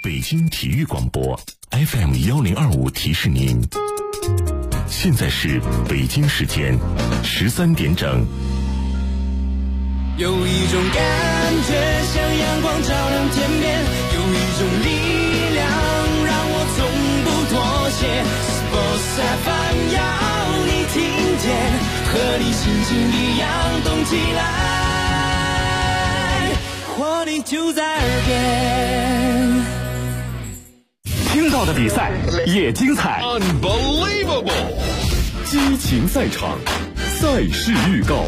北京体育广播 FM1025提示您，现在是北京时间13点整。 有一种感觉像阳光照亮天边，有一种力量让我从不妥协。Sports FM 要你听见，和你心情一样动起来，活力就在耳边。 听到的比赛也精彩 Unbelievable 激情赛场，赛事预告。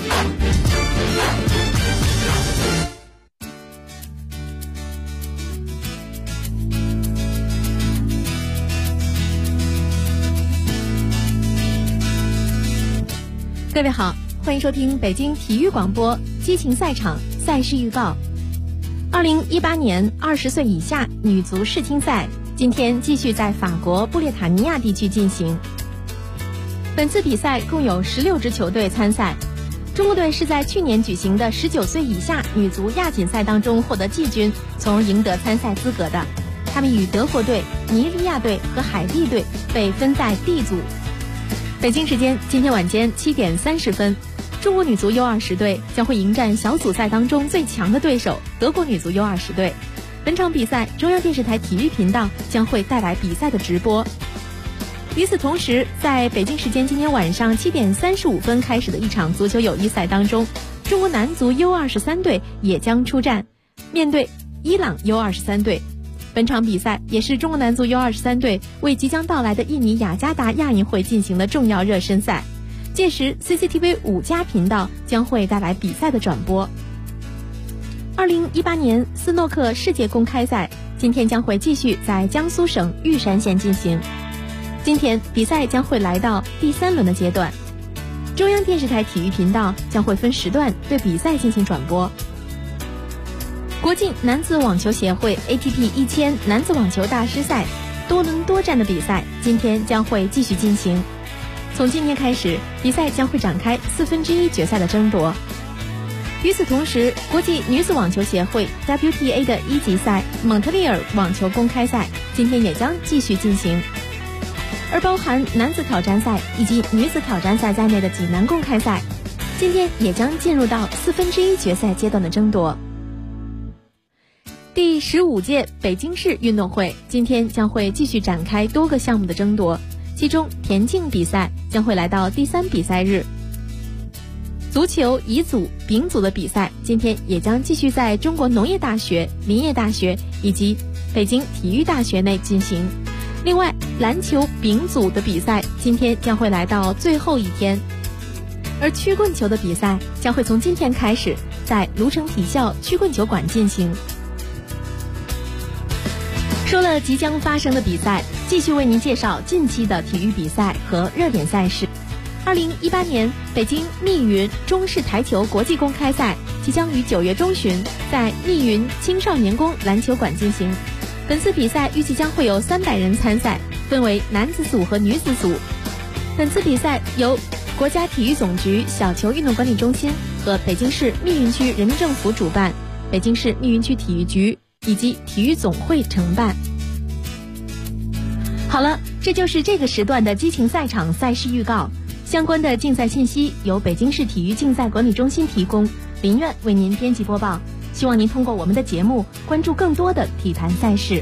各位好，欢迎收听北京体育广播激情赛场赛事预告。2018年20岁以下女足世青赛今天继续在法国布列塔尼亚地区进行。本次比赛共有16支球队参赛，中国队是在去年举行的19岁以下女足亚锦赛当中获得季军，从而赢得参赛资格的。他们与德国队、尼日利亚队和海地队被分在 D 组。北京时间今天晚间7点30分，中国女足 U20 队将会迎战小组赛当中最强的对手德国女足 U20 队。本场比赛中央电视台体育频道将会带来比赛的直播。与此同时，在北京时间今天晚上7点35分开始的一场足球友谊赛当中，中国男足 U23 队也将出战，面对伊朗 U23 队。本场比赛也是中国男足 U23 队为即将到来的印尼雅加达亚运会进行的重要热身赛。届时 CCTV 5+频道将会带来比赛的转播。2018年斯诺克世界公开赛今天将会继续在江苏省玉山县进行。今天比赛将会来到第3轮的阶段，中央电视台体育频道将会分时段对比赛进行转播。国际男子网球协会 ATP 1000男子网球大师赛多轮多战的比赛今天将会继续进行。从今天开始，比赛将会展开1/4决赛的争夺。与此同时，国际女子网球协会 WTA 的1级赛蒙特利尔网球公开赛今天也将继续进行，而包含男子挑战赛以及女子挑战赛在内的济南公开赛今天也将进入到1/4决赛阶段的争夺。第15届北京市运动会今天将会继续展开多个项目的争夺，其中田径比赛将会来到第3比赛日。足球乙组、丙组的比赛今天也将继续在中国农业大学、林业大学以及北京体育大学内进行。另外，篮球丙组的比赛今天将会来到最后一天，而曲棍球的比赛将会从今天开始在卢城体校曲棍球馆进行。说了即将发生的比赛，继续为您介绍近期的体育比赛和热点赛事。2018年北京密云中式台球国际公开赛即将于9月中旬在密云青少年宫篮球馆进行。本次比赛预计将会有300人参赛，分为男子组和女子组。本次比赛由国家体育总局小球运动管理中心和北京市密云区人民政府主办，北京市密云区体育局以及体育总会承办。好了，这就是这个时段的激情赛场赛事预告。相关的竞赛信息由北京市体育竞赛管理中心提供，林苑为您编辑播报。希望您通过我们的节目关注更多的体坛赛事。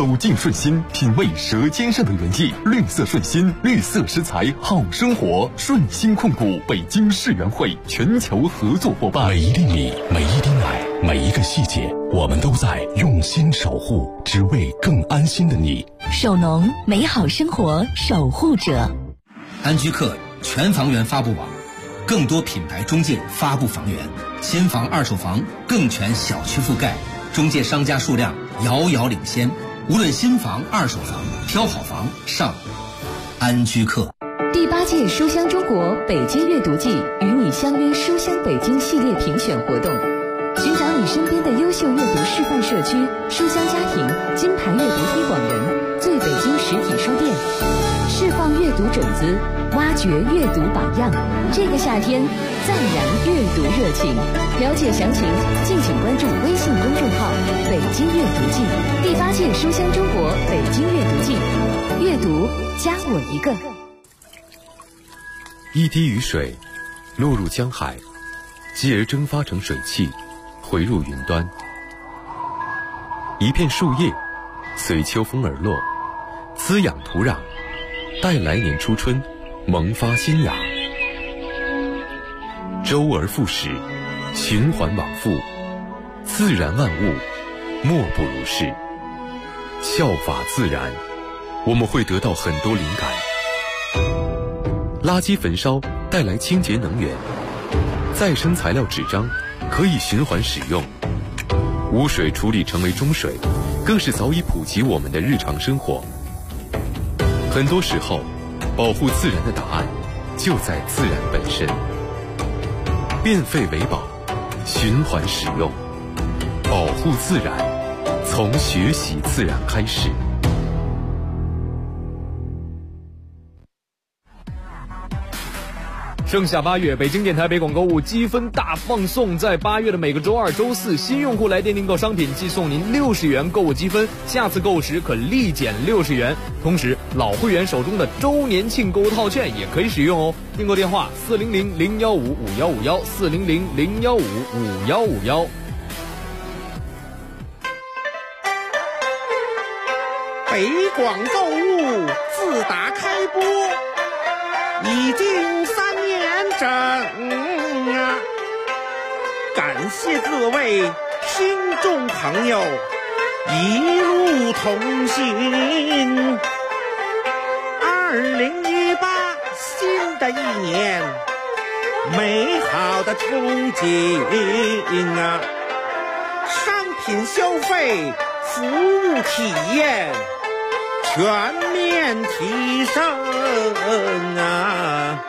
走进顺心，品味舌尖上的原意。绿色顺心，绿色食材好生活。顺心控股北京世园会全球合作伙伴。 每一粒米，每一滴奶，每一个细节，我们都在用心守护，只为更安心的你。 首农，美好生活守护者。 安居客全房源发布网，更多品牌中介发布房源，新房二手房更全小区覆盖，中介商家数量遥遥领先。无论新房二手房，挑好房上安居客。 第8届书香中国北京阅读季与你相约书香北京系列评选活动，寻找你身边的优秀阅读示范社区、书香家庭、金牌阅读推广人、最北京实体书店，释放阅读种子，挖掘阅读榜样。这个夏天再燃阅读热情。了解详情，敬请关注微信公众号“北京阅读季”。第8届书香中国北京阅读季，阅读加我一个。 一滴雨水落入江海，继而蒸发成水汽，回入云端。一片树叶随秋风而落，滋养土壤，待来年初春萌发新芽。周而复始，循环往复，自然万物莫不如是。效法自然，我们会得到很多灵感。垃圾焚烧带来清洁能源，再生材料纸张可以循环使用，污水处理成为中水，更是早已普及我们的日常生活。很多时候，保护自然的答案就在自然本身。变废为宝，循环使用，保护自然，从学习自然开始。 盛夏8月，北京电台北广购物积分大放送，在8月的每个周二、周四，新用户来电订购商品即送您60元购物积分，下次购物时可立减60元。同时，老会员手中的周年庆购物套券也可以使用哦。订购电话：400-015-5151，400-015-5151。 北广购物自打开播已经3年整啊！感谢各位听众朋友一路同行。2018新的一年，美好的憧憬啊！商品消费、服务体验全面提升啊！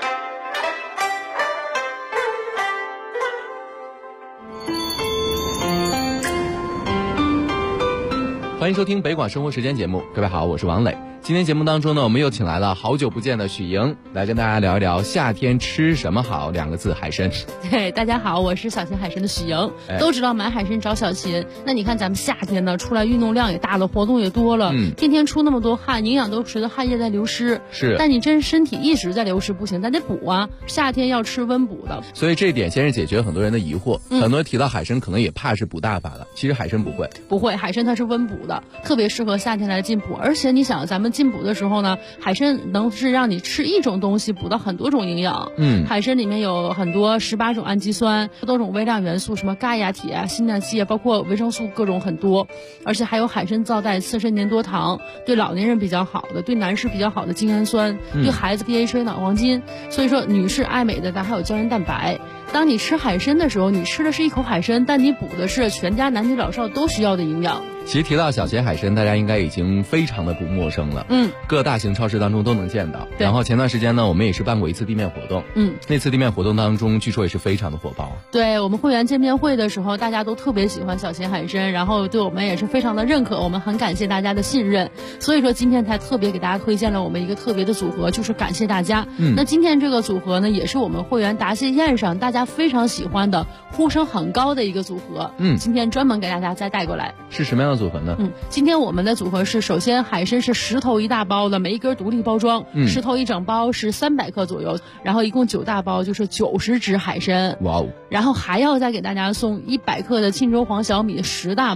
欢迎收听北广生活时间节目，各位好，我是王磊。今天节目当中呢，我们又请来了好久不见的许莹，来跟大家聊一聊夏天吃什么好，2个字，海参。 对，大家好，我是小秦海参的许莹。都知道买海参找小秦，那你看咱们夏天呢，出来运动量也大了，活动也多了，天天出那么多汗，营养都随着汗液在流失。 是， 但你真身体一直在流失不行，咱得补啊。夏天要吃温补的。 所以这一点先是解决了很多人的疑惑，很多人提到海参可能也怕是补大法了，其实海参不会。 不会，海参它是温补的，特别适合夏天来进补。而且你想，咱们进补的时候呢，海参能是让你吃一种东西补到很多种营养。海参里面有很多18种氨基酸，多种微量元素，什么钙呀、铁啊、锌啊、硒啊，包括维生素各种很多。而且还有海参皂带刺身粘多糖，对老年人比较好的，对男士比较好的精氨酸，对孩子 DHA 脑黄金。所以说，女士爱美的，咱还有胶原蛋白。当你吃海参的时候，你吃的是一口海参，但你补的是全家男女老少都需要的营养。 其实提到小秦海参，大家应该已经非常的不陌生了。各大型超市当中都能见到。然后前段时间呢，我们也是办过一次地面活动。那次地面活动当中，据说也是非常的火爆。 对，我们会员见面会的时候，大家都特别喜欢小秦海参，然后对我们也是非常的认可，我们很感谢大家的信任。所以说今天才特别给大家推荐了我们一个特别的组合，就是感谢大家。那今天这个组合呢，也是我们会员答谢宴上大家非常喜欢的、呼声很高的一个组合。今天专门给大家再带过来。 是什么样的组合呢？ 今天我们的组合是，首先海参是10头1大包的，每一根独立包装，10头1整包是300克左右，然后一共9大包就是90只海参。 哇哦！ 然后还要再给大家送100克的沁州黄小米10大包。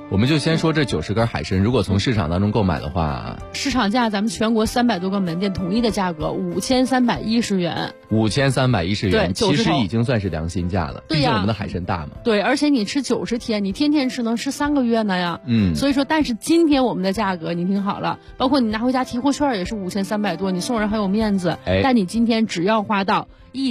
我们就先说这90根海参，如果从市场当中购买的话， 市场价咱们全国300多个门店统一的价格5310元 ，5310元， 对， 其实已经算是良心价了。 对呀， 毕竟我们的海参大嘛。 对，而且你吃90天，你天天吃能吃3个月呢呀。所以说，但是今天我们的价格你听好了，包括你拿回家提货券也是5300多，你送人很有面子。但你今天只要花到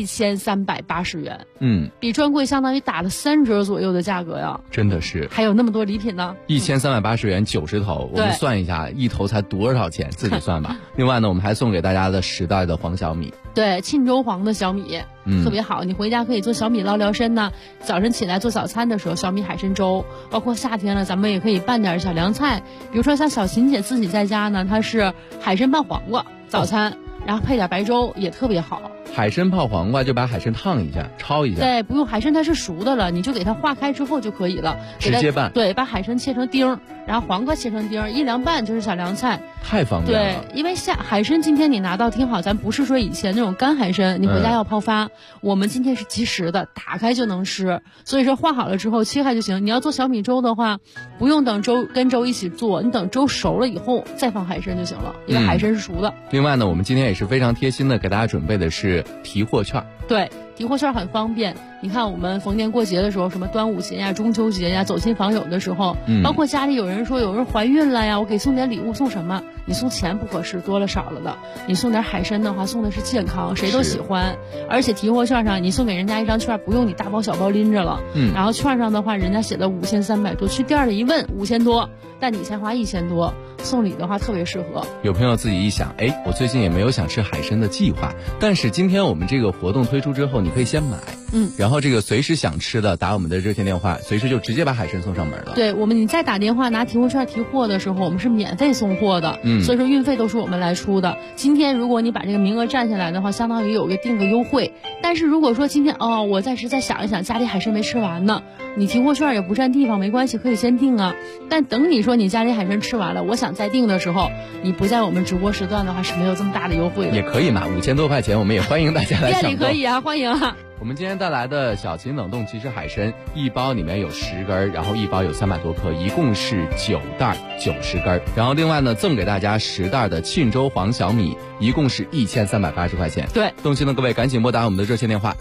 1380元，比专柜相当于打了3折左右的价格呀， 真的是， 还有那么多礼品呢。 1380元90头，我们算一下，一头才多少钱，自己算吧。另外呢，我们还送给大家的10袋的黄小米， 对，沁州黄的小米，特别好，你回家可以做小米捞聊参呢。早晨起来做早餐的时候，小米海参粥，包括夏天了，咱们也可以拌点小凉菜，比如说像小琴姐自己在家呢，她是海参拌黄瓜早餐，然后配点白粥也特别好。 海参泡黄瓜就把海参烫一下，焯一下。 对，不用，海参它是熟的了，你就给它化开之后就可以了， 直接拌。 对，把海参切成丁，然后黄瓜切成丁，一凉拌就是小凉菜， 太方便了。 对，因为海参今天你拿到听好，咱不是说以前那种干海参，你回家要泡发，我们今天是即食的，打开就能吃。所以说化好了之后切开就行。你要做小米粥的话，不用等粥跟粥一起做，你等粥熟了以后再放海参就行了，因为海参是熟的。 另外呢，我们今天也是非常贴心的给大家准备的是提货券。 对，提货券很方便。你看我们逢年过节的时候，什么端午节呀、中秋节呀，走亲访友的时候，包括家里有人说有人怀孕了呀，我给送点礼物，送什么？你送钱不合适，多了少了的。你送点海参的话，送的是健康，谁都喜欢。而且提货券上你送给人家一张券，不用你大包小包拎着了。然后券上的话，人家写的5300多，去店里一问5000多，但你才花1000多，送礼的话特别适合。 有朋友自己一想，我最近也没有想吃海参的计划，但是今天我们这个活动推出之后，你可以先买。然后这个随时想吃的打我们的热线电话，随时就直接把海参送上门了。 对，你再打电话拿提货券提货的时候，我们是免费送货的，所以说运费都是我们来出的。今天如果你把这个名额占下来的话，相当于有个定个优惠。但是如果说今天我再想一想，家里海参没吃完呢，你提货券也不占地方，没关系，可以先订啊。但等你说你家里海参吃完了，我想再订的时候，你不在我们直播时段的话是没有这么大的优惠的。 也可以嘛，5000多块钱，我们也欢迎大家来抢购。 店里可以啊，欢迎啊。 我们今天带来的小秦冷冻即食海参，一包里面有10根，然后一包有300多克，一共是9袋90根。然后另外呢，赠给大家10袋的沁州黄小米，一共是1380块钱。 对， 动心的各位赶紧拨打我们的热线电话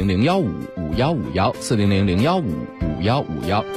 400-015-5151，400-015-5151。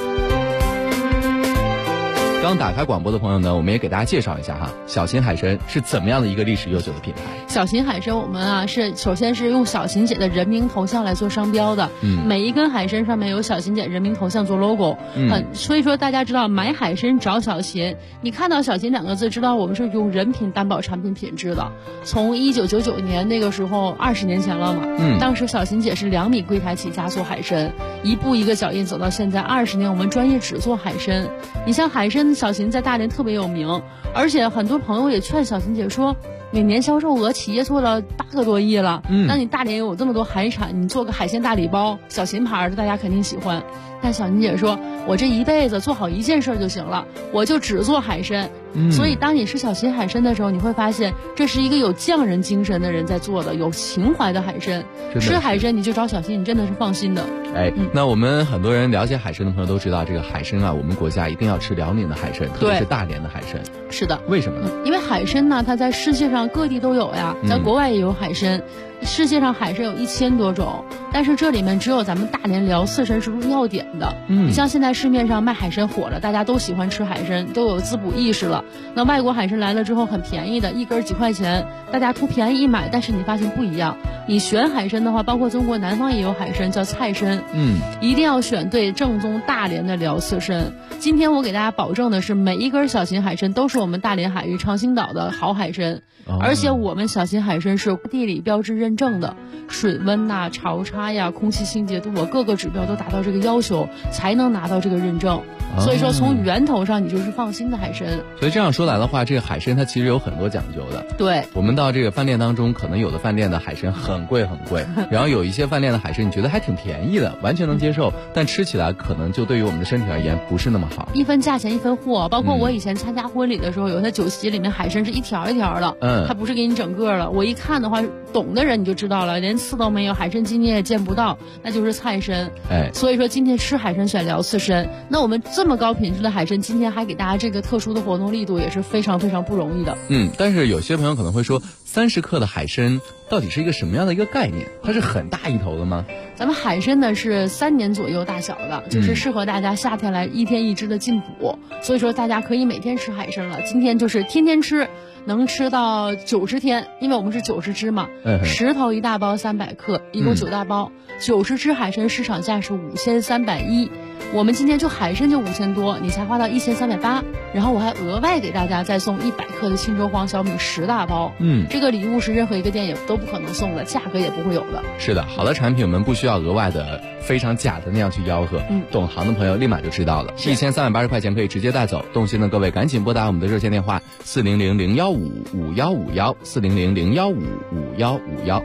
刚打开广播的朋友呢，我们也给大家介绍一下哈，小秦海参是怎么样的一个历史悠久的品牌。 小秦海参我们首先是用小秦姐的人名头像来做商标的，每一根海参上面有小秦姐人名头像做 logo，所以说大家知道买海参找小秦，你看到小秦2个字，知道我们是用人品担保产品品质的。从1999年那个时候20年前了嘛，当时小秦姐是2米柜台起家做海参，一步一个脚印走到现在20年，我们专业只做海参。你像海参小秦在大连特别有名，而且很多朋友也劝小秦姐说，每年销售额企业做了8个多亿了，那你大连有这么多海产，你做个海鲜大礼包，小秦牌的大家肯定喜欢。但小秦姐说，我这一辈子做好一件事就行了，我就只做海参。所以当你吃小秦海参的时候，你会发现这是一个有匠人精神的人在做的，有情怀的海参。吃海参你就找小秦，你真的是放心的。 那我们很多人了解海参的朋友都知道，这个海参我们国家一定要吃辽宁的海参，特别是大连的海参。 是的。 为什么呢？ 因为海参呢，它在世界上各地都有呀，在国外也有海参。世界上海参有1000多种，但是这里面只有咱们大连辽刺参是入药典的。你像现在市面上卖海参火了，大家都喜欢吃海参，都有滋补意识了。那外国海参来了之后很便宜的，一根几块钱，大家图便宜一买，但是你发现不一样。你选海参的话，包括中国南方也有海参叫菜参，一定要选对正宗大连的辽刺参。今天我给大家保证的是，每一根小秦海参都是我们大连海域长兴岛的好海参，而且我们小秦海参是地理标志认证的，水温潮差呀、空气清洁度各个指标都达到这个要求，才能拿到这个认证。所以说从源头上你就是放心的海参。 所以这样说来的话，这个海参它其实有很多讲究的。 对， 我们到这个饭店当中，可能有的饭店的海参很贵很贵，然后有一些饭店的海参你觉得还挺便宜的，完全能接受，但吃起来可能就对于我们的身体而言不是那么好。 一分价钱一分货，包括我以前参加婚礼的时候，有些酒席里面海参是一条一条的，它不是给你整个的。我一看的话，懂的人你就知道了，连刺都没有，海参今天也见不到，那就是菜参。所以说今天吃海参选聊刺参，那我们这么高品质的海参，今天还给大家这个特殊的活动力度，也是非常非常不容易的。 但是有些朋友可能会说，30克的海参到底是一个什么样的一个概念？它是很大一头的吗？ 咱们海参呢是3年左右大小的，就是适合大家夏天来1天1只的进补，所以说大家可以每天吃海参了。今天就是天天吃，能吃到90天，因为我们是90只嘛，10头1大包300克，一共9大包，90只海参市场价是5310，我们今天就海参就5000多，你才花到1380，然后我还额外给大家再送100克的忻州黄小米10大包，这个礼物是任何一个店也都不可能送的，价格也不会有的。 是的，好的产品我们不需要额外的非常假的那样去吆喝，懂行的朋友立马就知道了，1380块钱可以直接带走。动心的各位赶紧拨打我们的热线电话400-015-5151，400-015-5151。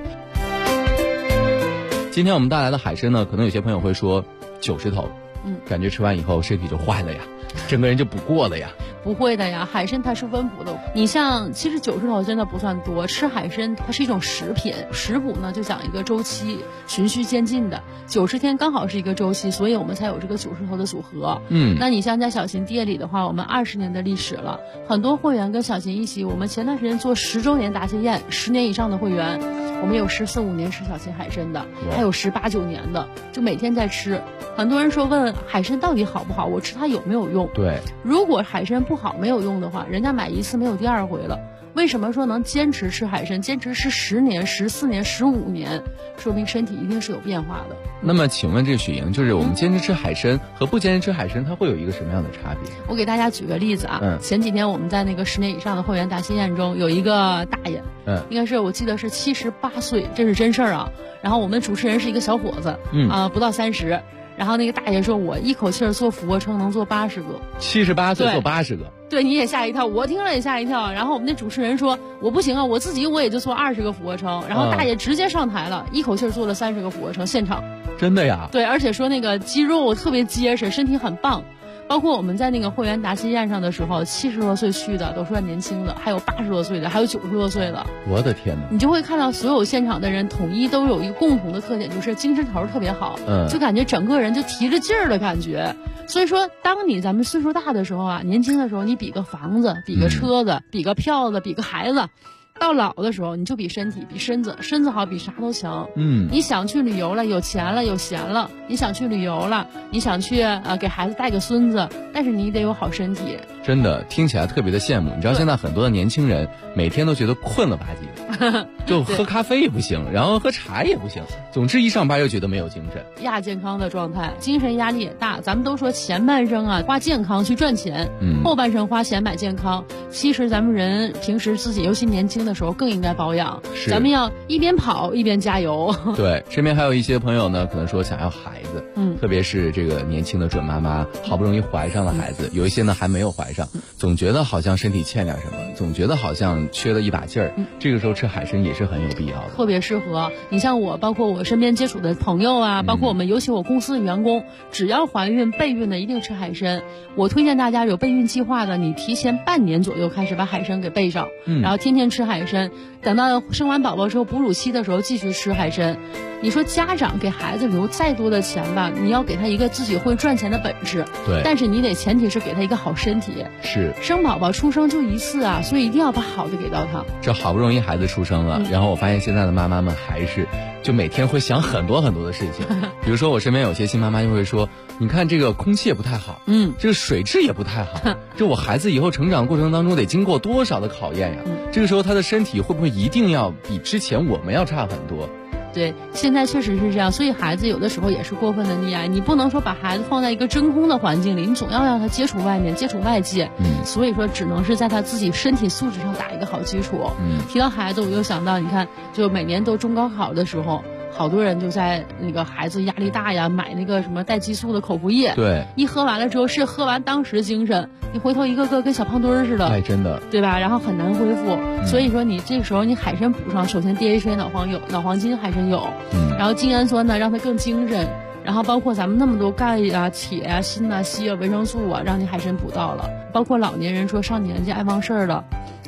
今天我们带来的海参呢，可能有些朋友会说90头，感觉吃完以后身体就坏了呀，整个人就不过了呀。 不会的呀，海参它是温补的。你像其实90头真的不算多，吃海参它是一种食品，食补呢就讲一个周期，循序渐进的，90天刚好是一个周期，所以我们才有这个90头的组合。那你像在小琴店里的话，我们20年的历史了，很多会员跟小琴一起，我们前段时间做10周年答谢宴，10年以上的会员，我们有14、15年吃小琴海参的，还有18、19年的，就每天在吃。很多人说问海参到底好不好，我吃它有没有用？ 对， 如果海参不好没有用的话，人家买一次没有第二回了。为什么说能坚持吃海参，坚持吃10年、14年、15年，说明身体一定是有变化的。 那么请问这个雪莹，就是我们坚持吃海参和不坚持吃海参，它会有一个什么样的差别？ 我给大家举个例子啊，前几天我们在那个10年以上的会员答谢宴中，有一个大爷，应该是我记得是78岁，这是真事儿啊。然后我们主持人是一个小伙子，不到30。然后那个大爷说，我一口气做俯卧撑能做80个 ，78岁做80个， 对，你也吓一跳，我听了也吓一跳。然后我们那主持人说，我不行啊，我自己也就做20个俯卧撑。然后大爷直接上台了，一口气做了30个俯卧撑，现场。 真的呀？ 对，而且说那个肌肉特别结实，身体很棒。包括我们在那个会员答谢宴上的时候，70多岁去的都算年轻的，还有80多岁的，还有90多岁的。 我的天哪！ 你就会看到所有现场的人统一都有一个共同的特点，就是精神头特别好，就感觉整个人就提着劲儿的感觉。所以说，当咱们岁数大的时候啊，年轻的时候，你比个房子，比个车子，比个票子，比个孩子。到老的时候，你就比身体，比身子好，比啥都强。你想去旅游了，有钱了，有闲了，你想去旅游了，你想去给孩子带个孙子，但是你得有好身体。 真的听起来特别的羡慕。你知道现在很多的年轻人每天都觉得困了吧唧的，就喝咖啡也不行，然后喝茶也不行，总之一上班又觉得没有精神， 亚健康的状态，精神压力也大。咱们都说前半生啊花健康去赚钱，后半生花钱买健康。其实咱们人平时自己尤其年轻的时候更应该保养，咱们要一边跑一边加油。 对，身边还有一些朋友呢，可能说想要孩子，特别是这个年轻的准妈妈，好不容易怀上了孩子，有一些呢还没有怀上，总觉得好像身体欠点什么，总觉得好像缺了一把劲儿，这个时候吃海参也是很有必要的， 特别适合。你像我，包括我身边接触的朋友啊，包括我们尤其我公司的员工，只要怀孕备孕的一定吃海参。我推荐大家有备孕计划的，你提前半年左右开始把海参给备上，然后天天吃海参，等到生完宝宝之后哺乳期的时候继续吃海参。你说家长给孩子留再多的钱吧，你要给他一个自己会赚钱的本事， 对， 但是你得前提是给他一个好身体。 是， 生宝宝出生就一次啊，所以一定要把好的给到他。 这好不容易孩子出生了，然后我发现现在的妈妈们还是就每天会想很多很多的事情，比如说我身边有些新妈妈就会说，你看这个空气也不太好，这个水质也不太好，这我孩子以后成长过程当中得经过多少的考验呀，这个时候他的身体会不会一定要比之前我们要差很多？ 对，现在确实是这样，所以孩子有的时候也是过分的溺爱，你不能说把孩子放在一个真空的环境里，你总要让他接触外面，接触外界，所以说只能是在他自己身体素质上打一个好基础。提到孩子，我又想到，你看，就每年都中高考的时候，好多人就在那个孩子压力大呀，买那个什么带激素的口服液， 对， 一喝完了之后是喝完当时精神，你回头一个个跟小胖墩儿似的， 哎，真的， 对吧？然后很难恢复，所以说你这个时候你海参补上，首先 DHA 脑黄金海参有，然后精氨酸呢让它更精神，然后包括咱们那么多钙啊、铁啊、锌啊、硒啊、维生素啊，让你海参补到了。包括老年人说上年纪爱忘事儿了，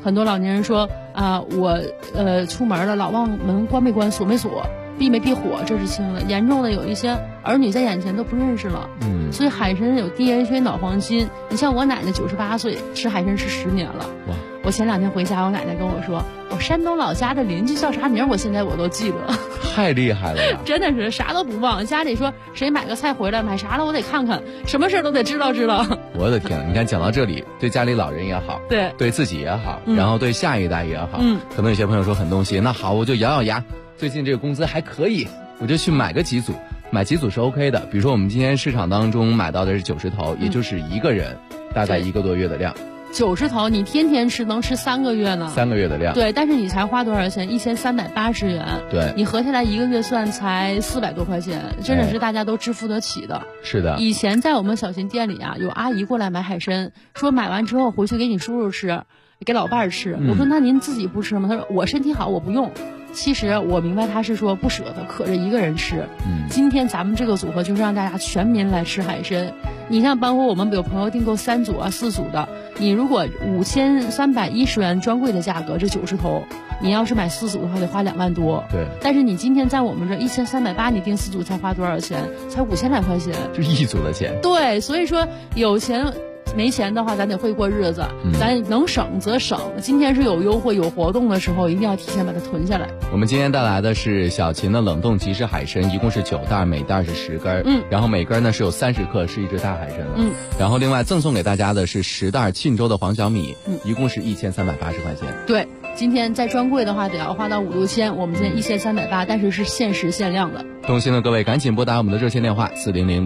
很多老年人说我出门了，老忘门关没关，锁没锁，闭没闭火，这是轻的。严重的有一些儿女在眼前都不认识了。所以海参有 DHA 脑黄金。你像我奶奶98岁，吃海参吃10年了。哇！我前2天回家，我奶奶跟我说，我山东老家的邻居叫啥名，我现在我都记得。 太厉害了呀！ 真的是啥都不忘。家里说谁买个菜回来，买啥了我得看看，什么事都得知道。 我的天，你看讲到这里，对家里老人也好，对自己也好，然后对下一代也好，可能有些朋友说很动心，那好，我就咬咬牙，最近这个工资还可以，我就去买个几组。买几组是 OK 的，比如说我们今天市场当中买到的是90头，也就是一个人大概1个多月的量。 90头你天天吃能吃3个月呢，3 个月的量。 对，但是你才花多少钱？1380元。 对， 你合下来1个月算才400多块钱，真的是大家都支付得起的。 是的。 以前在我们小秦店里啊，有阿姨过来买海参，说买完之后回去给你叔叔吃，给老伴儿吃。我说那您自己不吃吗？他说我身体好，我不用。其实我明白他是说不舍得，可着一个人吃。今天咱们这个组合就是让大家全民来吃海参。你像包括我们有朋友订购3组啊、4组的，你如果5310元专柜的价格，这90头，你要是买4组的话得花2万多。 对。 但是你今天在我们这1380，你订4组才花多少钱？才5000来块钱。 就1组的钱。 对，所以说有钱。没钱的话，咱得会过日子，咱能省则省。今天是有优惠、有活动的时候，一定要提前把它囤下来。 我们今天带来的是小秦的冷冻即食海参，一共是9袋，每袋是10根。然后每根呢是有30克，是一只大海参了。然后另外赠送给大家的是10袋沁州的黄小米，一共是1380块钱。 对，今天在专柜的话得要花到5、6千，我们今天1380，但是是限时限量的。 动心的各位赶紧拨打我们的热线电话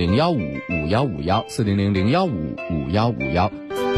400-015-5151，400-015-5151。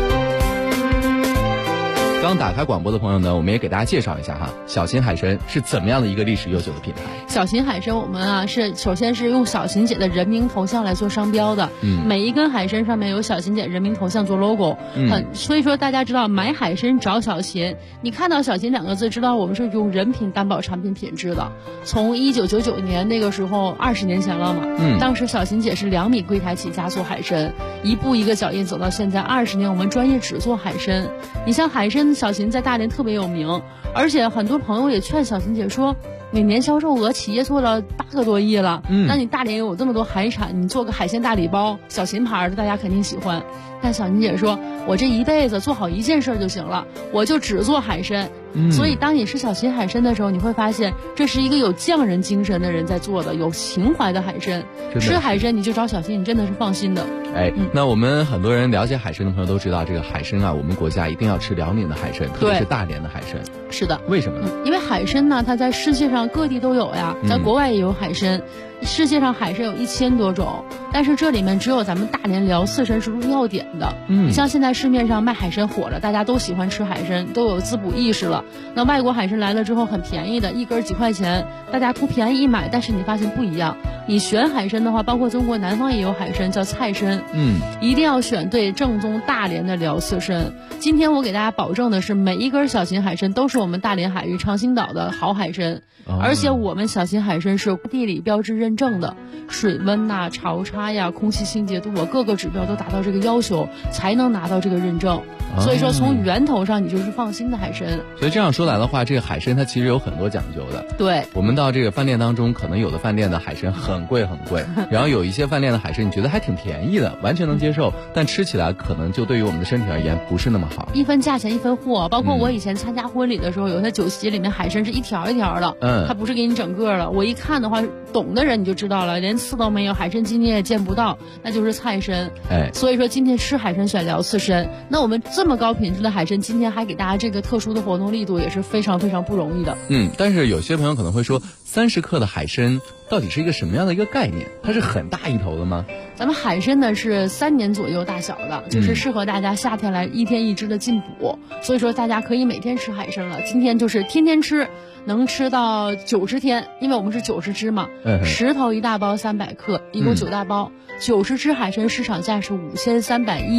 刚打开广播的朋友呢，我们也给大家介绍一下哈，小秦海参是怎么样的一个历史悠久的品牌。 小秦海参我们啊是首先是用小秦姐的人名头像来做商标的，每一根海参上面有小秦姐人名头像做 logo，所以说大家知道买海参找小秦，你看到小秦2个字，知道我们是用人品担保产品品质的。从1999年那个时候20年前了嘛，当时小秦姐是2米柜台起家做海参，一步一个脚印走到现在20年，我们专业只做海参。你像海参小秦在大连特别有名，而且很多朋友也劝小秦姐说，每年销售额企业做了8个多亿了，那你大连有这么多海产，你做个海鲜大礼包，小秦牌的大家肯定喜欢。但小秦姐说，我这一辈子做好一件事就行了，我就只做海参。所以当你吃小秦海参的时候，你会发现这是一个有匠人精神的人在做的，有情怀的海参。吃海参你就找小秦，你真的是放心的。 那我们很多人了解海参的朋友都知道，这个海参啊，我们国家一定要吃辽宁的海参，特别是大连的海参。 是的。 为什么呢？ 因为海参呢，它在世界上各地都有呀，在国外也有海参。世界上海参有1000多种，但是这里面只有咱们大连辽四参是入药典的。你像现在市面上卖海参火了，大家都喜欢吃海参，都有滋补意识了。那外国海参来了之后很便宜的，一根几块钱，大家图便宜一买，但是你发现不一样。你选海参的话，包括中国南方也有海参叫菜参，一定要选对正宗大连的辽四参。今天我给大家保证的是，每一根小秦海参都是我们大连海域长兴岛的好海参，而且我们小秦海参是地理标志认证的，水温呐、潮差呀、空气清洁度啊，各个指标都达到这个要求，才能拿到这个认证。所以说从源头上你就是放心的海参。 所以这样说来的话，这个海参它其实有很多讲究的。 对， 我们到这个饭店当中，可能有的饭店的海参很贵很贵，然后有一些饭店的海参你觉得还挺便宜的，完全能接受，但吃起来可能就对于我们的身体而言不是那么好。 一分价钱一分货，包括我以前参加婚礼的时候，有些酒席里面海参是一条一条的，它不是给你整个的。我一看的话，懂的人你就知道了，连刺都没有，海参筋你也见不到，那就是菜参。所以说今天吃海参选辽刺参，那我们这么高品质的海参，今天还给大家这个特殊的活动力度，也是非常非常不容易的。 但是有些朋友可能会说，30克的海参到底是一个什么样的一个概念？它是很大一头的吗？ 咱们海参呢是3年左右大小的，就是适合大家夏天来1天1只的进补，所以说大家可以每天吃海参了。今天就是天天吃，能吃到90天，因为我们是90只嘛，10头1大包300克，一共9大包，90只海参市场价是5310，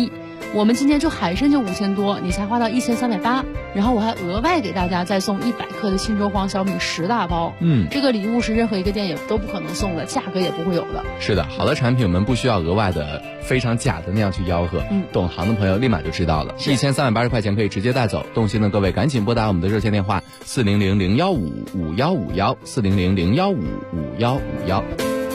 我们今天就海参就5000多，你才花到1380，然后我还额外给大家再送100克的沁州黄小米10大包。这个礼物是任何一个店也都不可能送的，价格也不会有的。 是的，好的产品我们不需要额外的非常假的那样去吆喝，懂行的朋友立马就知道了。1380块钱可以直接带走，动心的各位赶紧拨打我们的热线电话400-015-5151，400-015-5151。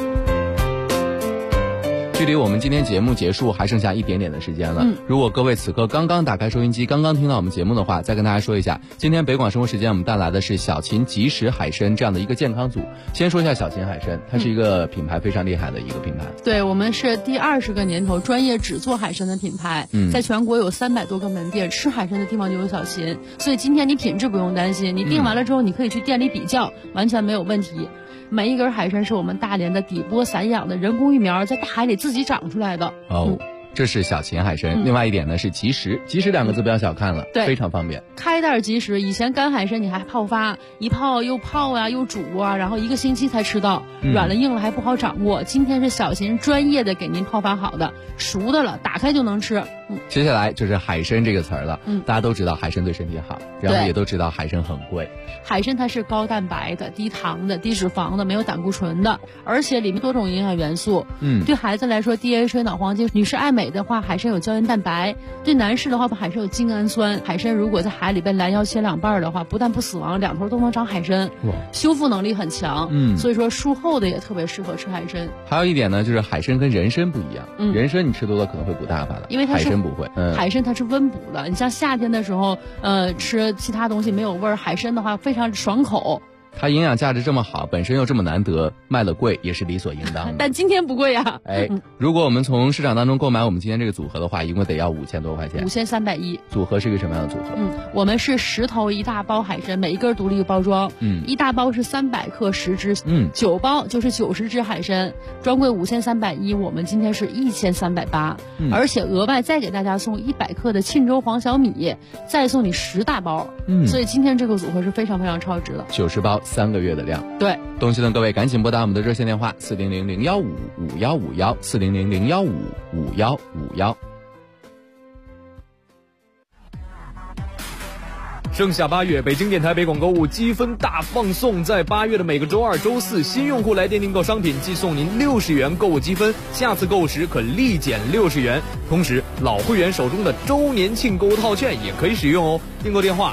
距离我们今天节目结束还剩下一点点的时间了。如果各位此刻刚刚打开收音机，刚刚听到我们节目的话，再跟大家说一下，今天北广生活时间我们带来的是小秦即食海参这样的一个健康组。先说一下小秦海参，它是一个品牌非常厉害的一个品牌。 对，我们是第20个年头专业只做海参的品牌，在全国有300多个门店，吃海参的地方就有小秦，所以今天你品质不用担心，你订完了之后你可以去店里比较，完全没有问题。每一根海参是我们大连的底波散养的人工育苗，在大海里自己长出来的。 这是小秦海参。另外一点呢是即食，即食2个字不要小看了，非常方便。 开袋即食，以前干海参你还泡发，一泡又泡啊又煮啊，然后1个星期才吃到，软了硬了还不好掌握。今天是小秦专业的给您泡发好的，熟的了，打开就能吃。 接下来就是海参这个词儿了。大家都知道海参对身体好，然后也都知道海参很贵。 海参它是高蛋白的、低糖的、低脂肪的、没有胆固醇的，而且里面多种营养元素。对孩子来说 DHA 脑黄金，女士爱美的话，海参有胶原蛋白；对男士的话，海参有精氨酸。海参如果在海里被拦腰切2半的话，不但不死亡，2头都能长海参，修复能力很强。所以说术后的也特别适合吃海参。 还有一点呢，就是海参跟人参不一样。人参你吃多了可能会补大发的， 因为它是海参不会。 海参它是温补的，你像夏天的时候，吃其他东西没有味儿，海参的话非常爽口。 它营养价值这么好，本身又这么难得，卖了贵也是理所应当的。 但今天不贵呀。 如果我们从市场当中购买我们今天这个组合的话，一共得要5000多块钱。 5310。 组合是一个什么样的组合？ 我们是10头1大包海参，每一根独立包装。1大包是300克10只，9包就是90只海参，专柜5310，我们今天是1380，而且额外再给大家送100克的沁州黄小米，再送你10大包。所以今天这个组合是非常非常超值的。 90包3个月的量。 对， 动心的各位赶紧拨打我们的热线电话400-015-5151，400-015-5151。 盛夏8月，北京电台北广购物积分大放送，在8月的每个周2、周4，新用户来电订购商品即送您60元购物积分，下次购物时可立减60元。同时，老会员手中的周年庆购物套券也可以使用哦。订购电话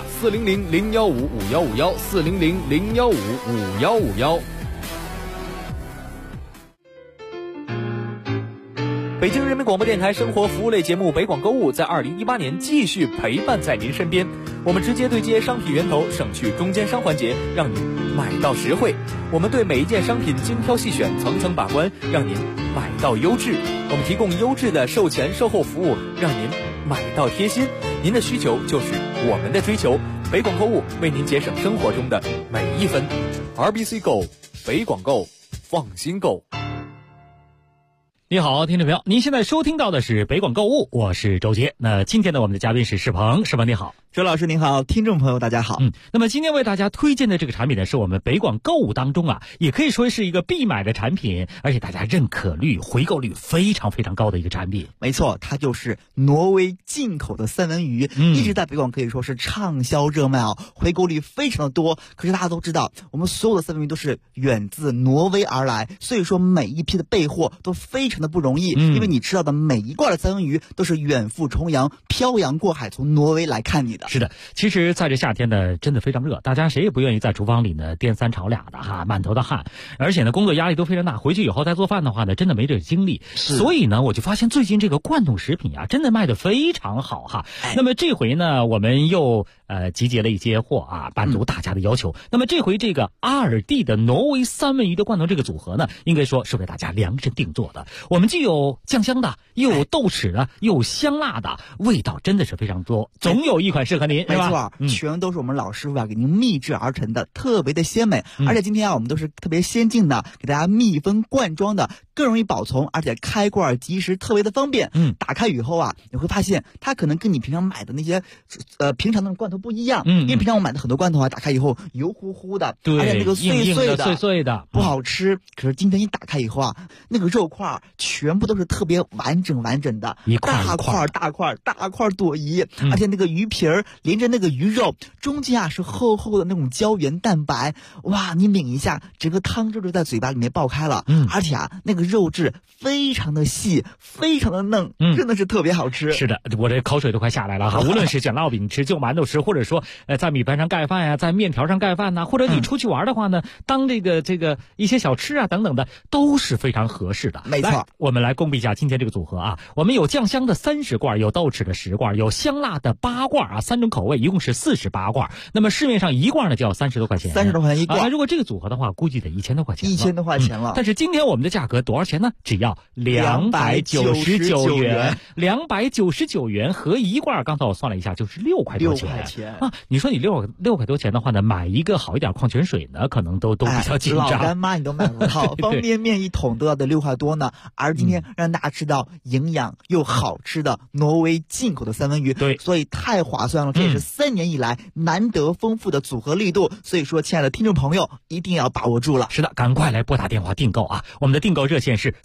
400-015-5151，400-015-5151。北京人民广播电台生活服务类节目北广购物在2018年继续陪伴在您身边。我们直接对接商品源头，省去中间商环节，让您买到实惠。我们对每一件商品精挑细选，层层把关，让您买到优质。我们提供优质的售前售后服务，让您买到贴心。您的需求就是我们的追求。北广购物为您节省生活中的每一分。RBC 购，北广购，放心购。 你好，听众朋友，您现在收听到的是北广购物，我是周杰。那今天呢，我们的嘉宾是世鹏，世鹏你好。 周老师您好，听众朋友大家好。 那么今天为大家推荐的这个产品呢，是我们北广购物当中也可以说是一个必买的产品，而且大家认可率、回购率非常非常高的一个产品。 没错，它就是挪威进口的三文鱼，一直在北广可以说是畅销热卖回购率非常的多。可是大家都知道，我们所有的三文鱼都是远自挪威而来，所以说每一批的备货都非常的不容易，因为你吃到的每一罐的三文鱼都是远赴重洋、漂洋过海从挪威来看你的。 是的，其实在这夏天呢，真的非常热，大家谁也不愿意在厨房里呢颠3炒2的满头的汗，而且呢工作压力都非常大，回去以后再做饭的话呢，真的没这个精力。所以呢，我就发现最近这个罐头食品真的卖得非常好那么这回呢，我们又集结了一些货满足大家的要求。那么这回这个阿尔蒂的挪威三文鱼的罐头这个组合呢，应该说是为大家量身定做的。我们既有酱香的，又有豆豉的，又有香辣的，味道真的是非常多，总有一款适合您， 没错，全都是我们老师傅给您秘制而成的，特别的鲜美。而且今天我们都是特别先进的，给大家密封罐装的，更容易保存，而且开罐即食，特别的方便。打开以后你会发现它可能跟你平常买的那些平常的罐头不一样，因为平常我买的很多罐头打开以后油乎乎的， 对， 而且那个碎碎的碎碎的不好吃。可是今天一打开以后那个肉块全全部都是特别完整的，大块朵颐，而且那个鱼皮儿连着那个鱼肉，中间啊是厚厚的那种胶原蛋白，哇，你抿一下，整个汤汁就在嘴巴里面爆开了，而且啊那个肉质非常的细，非常的嫩，真的是特别好吃。 是的，我这口水都快下来了哈！无论是卷烙饼吃、就馒头吃，或者说在米饭上盖饭呀，在面条上盖饭呐，或者你出去玩的话呢，当这个一些小吃啊等等的，都是非常合适的。 没错， 我们来公布一下今天这个组合啊，我们有酱香的30罐，有豆豉的10罐，有香辣的8罐啊，3种口味，一共是48罐。那么市面上1罐呢就要30多块钱 ，30多块钱一罐。 那如果这个组合的话，估计得1000多块钱 ，1000多块钱了。 但是今天我们的价格多少钱呢？只要299元，299元合1罐，刚才我算了一下，就是6块多钱啊！你说你6块多钱的话呢，买一个好一点矿泉水呢，可能都比较紧张。 老干妈你都买不到，方便面1桶都要得6块多呢。而今天让大家吃到营养又好吃的挪威进口的三文鱼， 对， 所以太划算了。这也是3年以来难得丰富的组合力度，所以说，亲爱的听众朋友，一定要把握住了。 是的，赶快来拨打电话订购啊！我们的订购热线是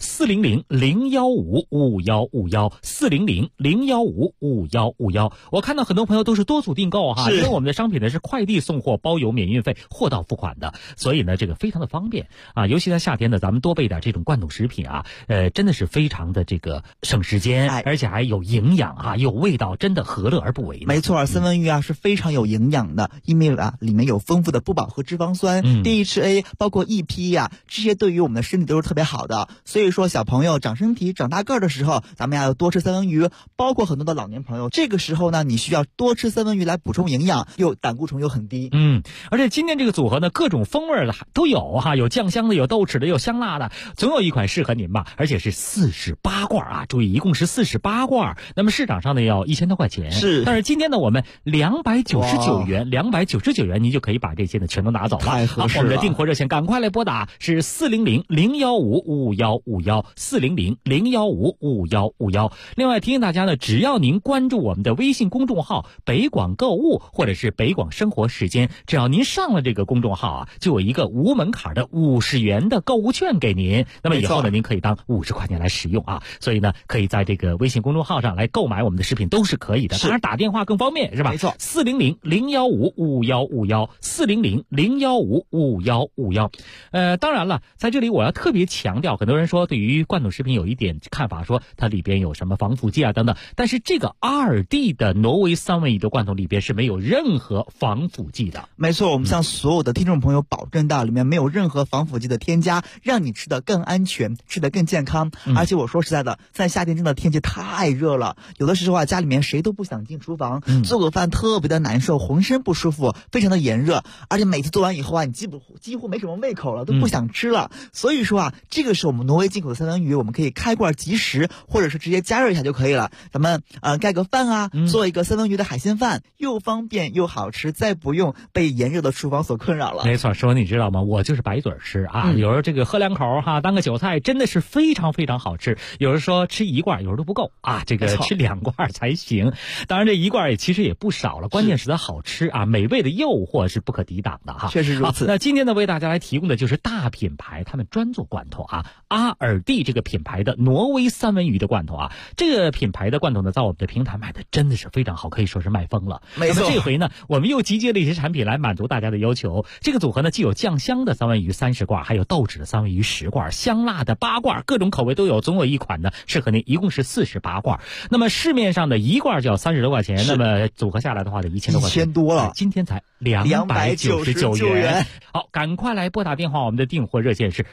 400-015-5151，400-015-5151。我看到很多朋友都是多组订购哈，因为我们的商品呢是快递送货，包邮免运费，货到付款的，所以呢这个非常的方便啊。尤其在夏天呢，咱们多备点这种罐头食品啊，真的是非常的这个省时间，而且还有营养啊，有味道，真的何乐而不为呢？ 没错，三文鱼啊是非常有营养的，因为啊里面有丰富的不饱和脂肪酸、DHA， 包括 EPA 啊，这些对于我们的身体都是特别好的。所以说小朋友长身体、长大个儿的时候，咱们要多吃三文鱼，包括很多的老年朋友，这个时候呢，你需要多吃三文鱼来补充营养，又胆固醇又很低。 而且今天这个组合呢，各种风味的都有哈，有酱香的，有豆豉的，有香辣的，总有一款适合您吧。而且是48罐啊，注意，一共是48罐。那么市场上呢要1000多块钱， 是。 但是今天呢，我们299元，您就可以把这些呢全都拿走了。 太合适了。 我们的订货热线赶快来拨打，是400-015-5151，400-015-5151。另外提醒大家呢，只要您关注我们的微信公众号北广购物或者是北广生活时间，只要您上了这个公众号啊，就有一个无门槛的50元的购物券给您。那么以后呢，您可以当50块钱来使用啊。所以呢，可以在这个微信公众号上来购买我们的食品都是可以的。当然打电话更方便是吧？ 没错 ，400-015-5151，400-015-5151。当然了，在这里我要特别强调，很多人说对于罐头食品有一点看法，说它里边有什么防腐剂啊等等，但是这个阿尔蒂的挪威三文鱼的罐头里边是没有任何防腐剂的。 没错，我们向所有的听众朋友保证到里面没有任何防腐剂的添加，让你吃得更安全，吃得更健康。而且我说实在的，在夏天真的天气太热了，有的时候啊家里面谁都不想进厨房，做个饭特别的难受，浑身不舒服，非常的炎热，而且每次做完以后啊，你几乎没什么胃口了，都不想吃了。所以说啊，这个是我们挪威进口的三文鱼，我们可以开罐即食，或者是直接加热一下就可以了。咱们盖个饭啊，做一个三文鱼的海鲜饭，又方便又好吃，再不用被炎热的厨房所困扰了。 没错，说你知道吗？我就是白嘴吃啊，有时候这个喝2口哈，当个韭菜，真的是非常非常好吃。有人说吃1罐，有时候都不够啊，这个吃2罐才行。当然这1罐其实也不少了，关键是它好吃啊，美味的诱惑是不可抵挡的哈。 确实如此。 那今天呢，为大家来提供的就是大品牌他们专做罐头啊，阿尔蒂这个品牌的挪威三文鱼的罐头啊，这个品牌的罐头呢，在我们的平台卖的真的是非常好，可以说是卖疯了。 没错。 那么这回呢，我们又集结了一些产品来满足大家的要求。这个组合呢，既有酱香的三文鱼30罐，还有豆豉的三文鱼10罐，香辣的8罐，各种口味都有，总有一款呢适合您，一共是48罐。那么市面上的1罐就要30多块钱，那么组合下来的话得1000多块钱， 1000多了。 今天才299元。好，赶快来拨打电话，我们的订货热线是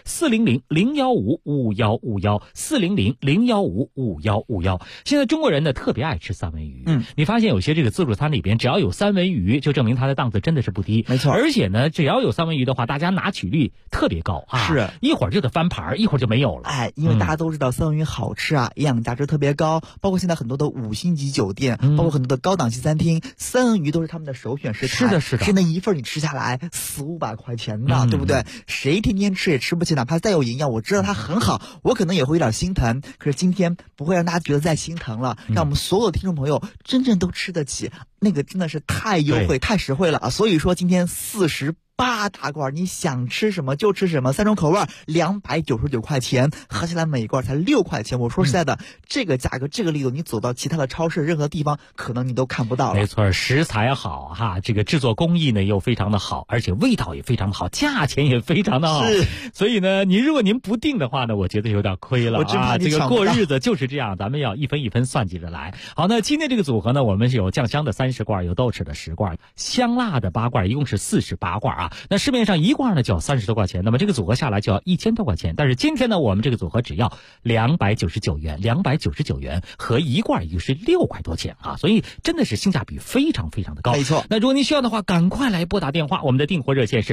400-015-5151，400-015-5151。现在中国人呢特别爱吃三文鱼，你发现有些这个自助餐里边只要有三文鱼，就证明它的档次真的是不低。 没错， 而且呢，只要有三文鱼的话，大家拿取率特别高啊， 是一会儿就得翻盘，一会儿就没有了。 因为大家都知道三文鱼好吃啊，营养价值特别高，包括现在很多的5星级酒店，包括很多的高档级餐厅，三文鱼都是他们的首选食材。 是的，是的， 是那一份你吃下来400-500块钱的，对不对？谁天天吃也吃不起，哪怕再有营养，我知道它很好，我可能也会有点心疼。可是今天不会让大家觉得再心疼了，让我们所有的听众朋友真正都吃得起，那个真的是太优惠、太实惠了啊！所以说今天48 8大罐，你想吃什么就吃什么，3种口味，299块钱，合起来每一罐才6块钱。我说实在的，这个价格这个力度，你走到其他的超市任何地方，可能你都看不到了。 没错，食材好哈，这个制作工艺呢又非常的好，而且味道也非常的好，价钱也非常的好。 是， 所以呢，如果您不定的话呢，我觉得有点亏了啊。这个过日子就是这样，咱们要一分一分算计着来。好，那今天这个组合呢，我们是有酱香的30罐，有豆豉的10罐，香辣的8罐，一共是48罐啊。那市面上1罐呢就要30多块钱，那么这个组合下来就要1000多块钱。但是今天呢，我们这个组合只要299元，299元和1罐也就是6块多钱啊，所以真的是性价比非常非常的高。 没错。 那如果您需要的话，赶快来拨打电话，我们的订货热线是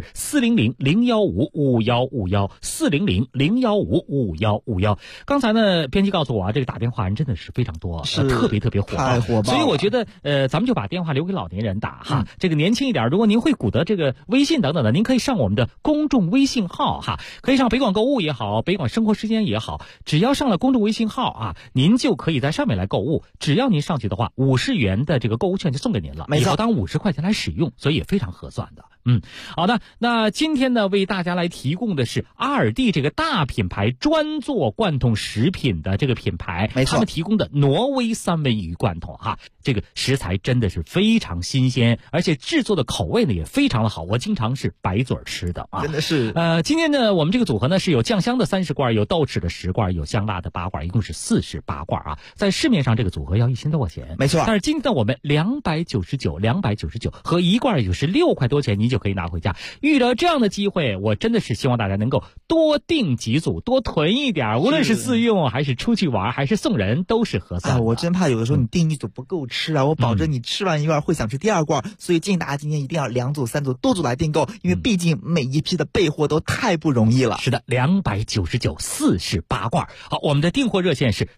400-015-5151，400-015-5151。刚才呢，编辑告诉我啊，这个打电话人真的是非常多，特别火爆， 太火爆了。 所以我觉得咱们就把电话留给老年人打哈。这个年轻一点，如果您会鼓捣这个微信等等的，您可以上我们的公众微信号哈，可以上北广购物也好，北广生活时间也好，只要上了公众微信号啊，您就可以在上面来购物。只要您上去的话，50元的这个购物券就送给您了， 没错， 以后当50块钱来使用，所以也非常合算的。好的，那今天呢，为大家来提供的是阿尔蒂这个大品牌专做罐头食品的这个品牌， 没错， 他们提供的挪威三文鱼罐头哈，这个食材真的是非常新鲜，而且制作的口味呢也非常的好，我经常是白嘴吃的啊， 真的是。 今天呢，我们这个组合呢是有酱香的30罐，有豆豉的10罐，有香辣的8罐，一共是48罐啊。在市面上这个组合要1000多块钱， 没错。 但是今天我们299和1罐也就是6块多钱，您就可以拿回家。遇到这样的机会，我真的是希望大家能够多订几组，多囤一点，无论是自用还是出去玩还是送人，都是合算的。 我真怕有的时候你订一组不够吃啊，我保证你吃完1罐会想吃第2罐，所以建议大家今天一定要2组3组多组来订购，因为毕竟每一批的备货都太不容易了。 是的，299 48罐。好，我们的订货热线是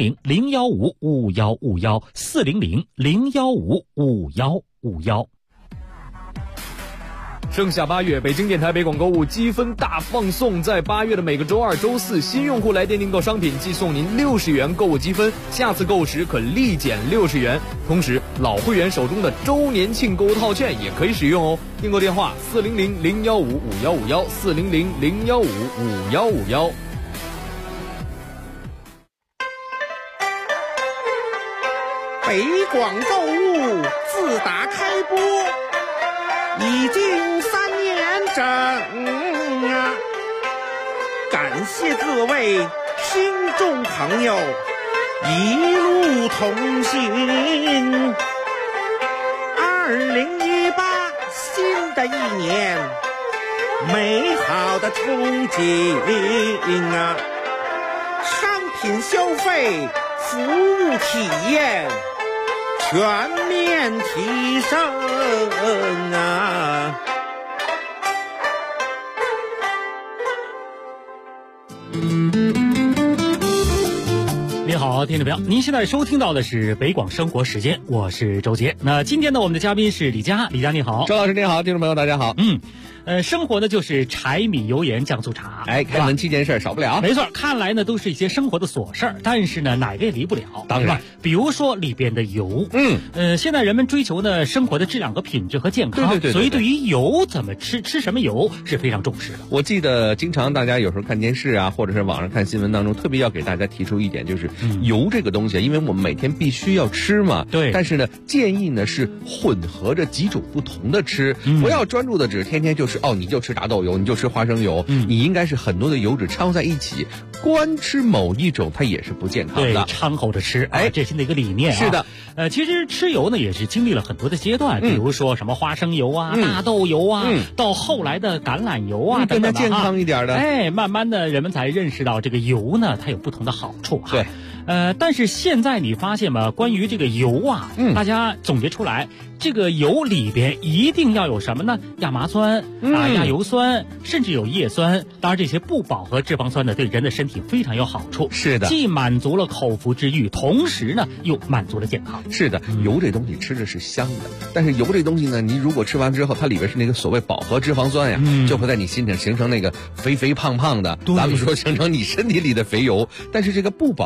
400-015-5151，400-015-5151。 盛夏8月，北京电台北广购物积分大放送，在8月的每个周2、周4，新用户来电订购商品，即送您60元购物积分，下次购物时可立减60元。同时，老会员手中的周年庆购物套券也可以使用哦。订购电话400-015-5151，400-015-5151。 北广购物自打开播已经3年整啊！感谢各位听众朋友一路同行。2018新的一年，美好的憧憬啊！商品消费、服务体验全面提升啊！ 您好，听众朋友，您现在收听到的是北广生活时间，我是周杰。那今天呢，我们的嘉宾是李佳，李佳你好， 周老师你好，听众朋友大家好。 生活呢就是柴米油盐酱醋茶， 开门7件事少不了。 没错，看来呢都是一些生活的琐事儿，但是呢哪个也离不了。 当然， 比如说里边的油，现在人们追求呢生活的质量和品质和健康， 对， 所以对于油怎么吃什么油是非常重视的。 我记得经常大家有时候看电视啊，或者是网上看新闻当中，特别要给大家提出一点，就是油这个东西，因为我们每天必须要吃嘛， 对。 但是呢，建议呢是混合着几种不同的吃，不要专注的只天天就是你就吃炸豆油，你就吃花生油，你应该是很多的油脂掺和在一起，光吃某一种它也是不健康的。 对，掺和着吃，这是那个理念啊。 是的， 其实吃油呢也是经历了很多的阶段，比如说什么花生油啊、大豆油啊，到后来的橄榄油啊， 更加健康一点的。 慢慢的人们才认识到这个油呢，它有不同的好处。 对。 但是现在你发现吗？关于这个油啊，大家总结出来，这个油里边一定要有什么呢？亚麻酸亚油酸，甚至有叶酸。当然，这些不饱和脂肪酸呢，对人的身体非常有好处。 是的， 既满足了口腹之欲，同时呢又满足了健康。 是的，油这东西吃着是香的，但是油这东西呢，你如果吃完之后，它里边是那个所谓饱和脂肪酸呀，就会在你心里形成那个肥肥胖胖的，咱们说形成你身体里的肥油。但是这个不饱和脂肪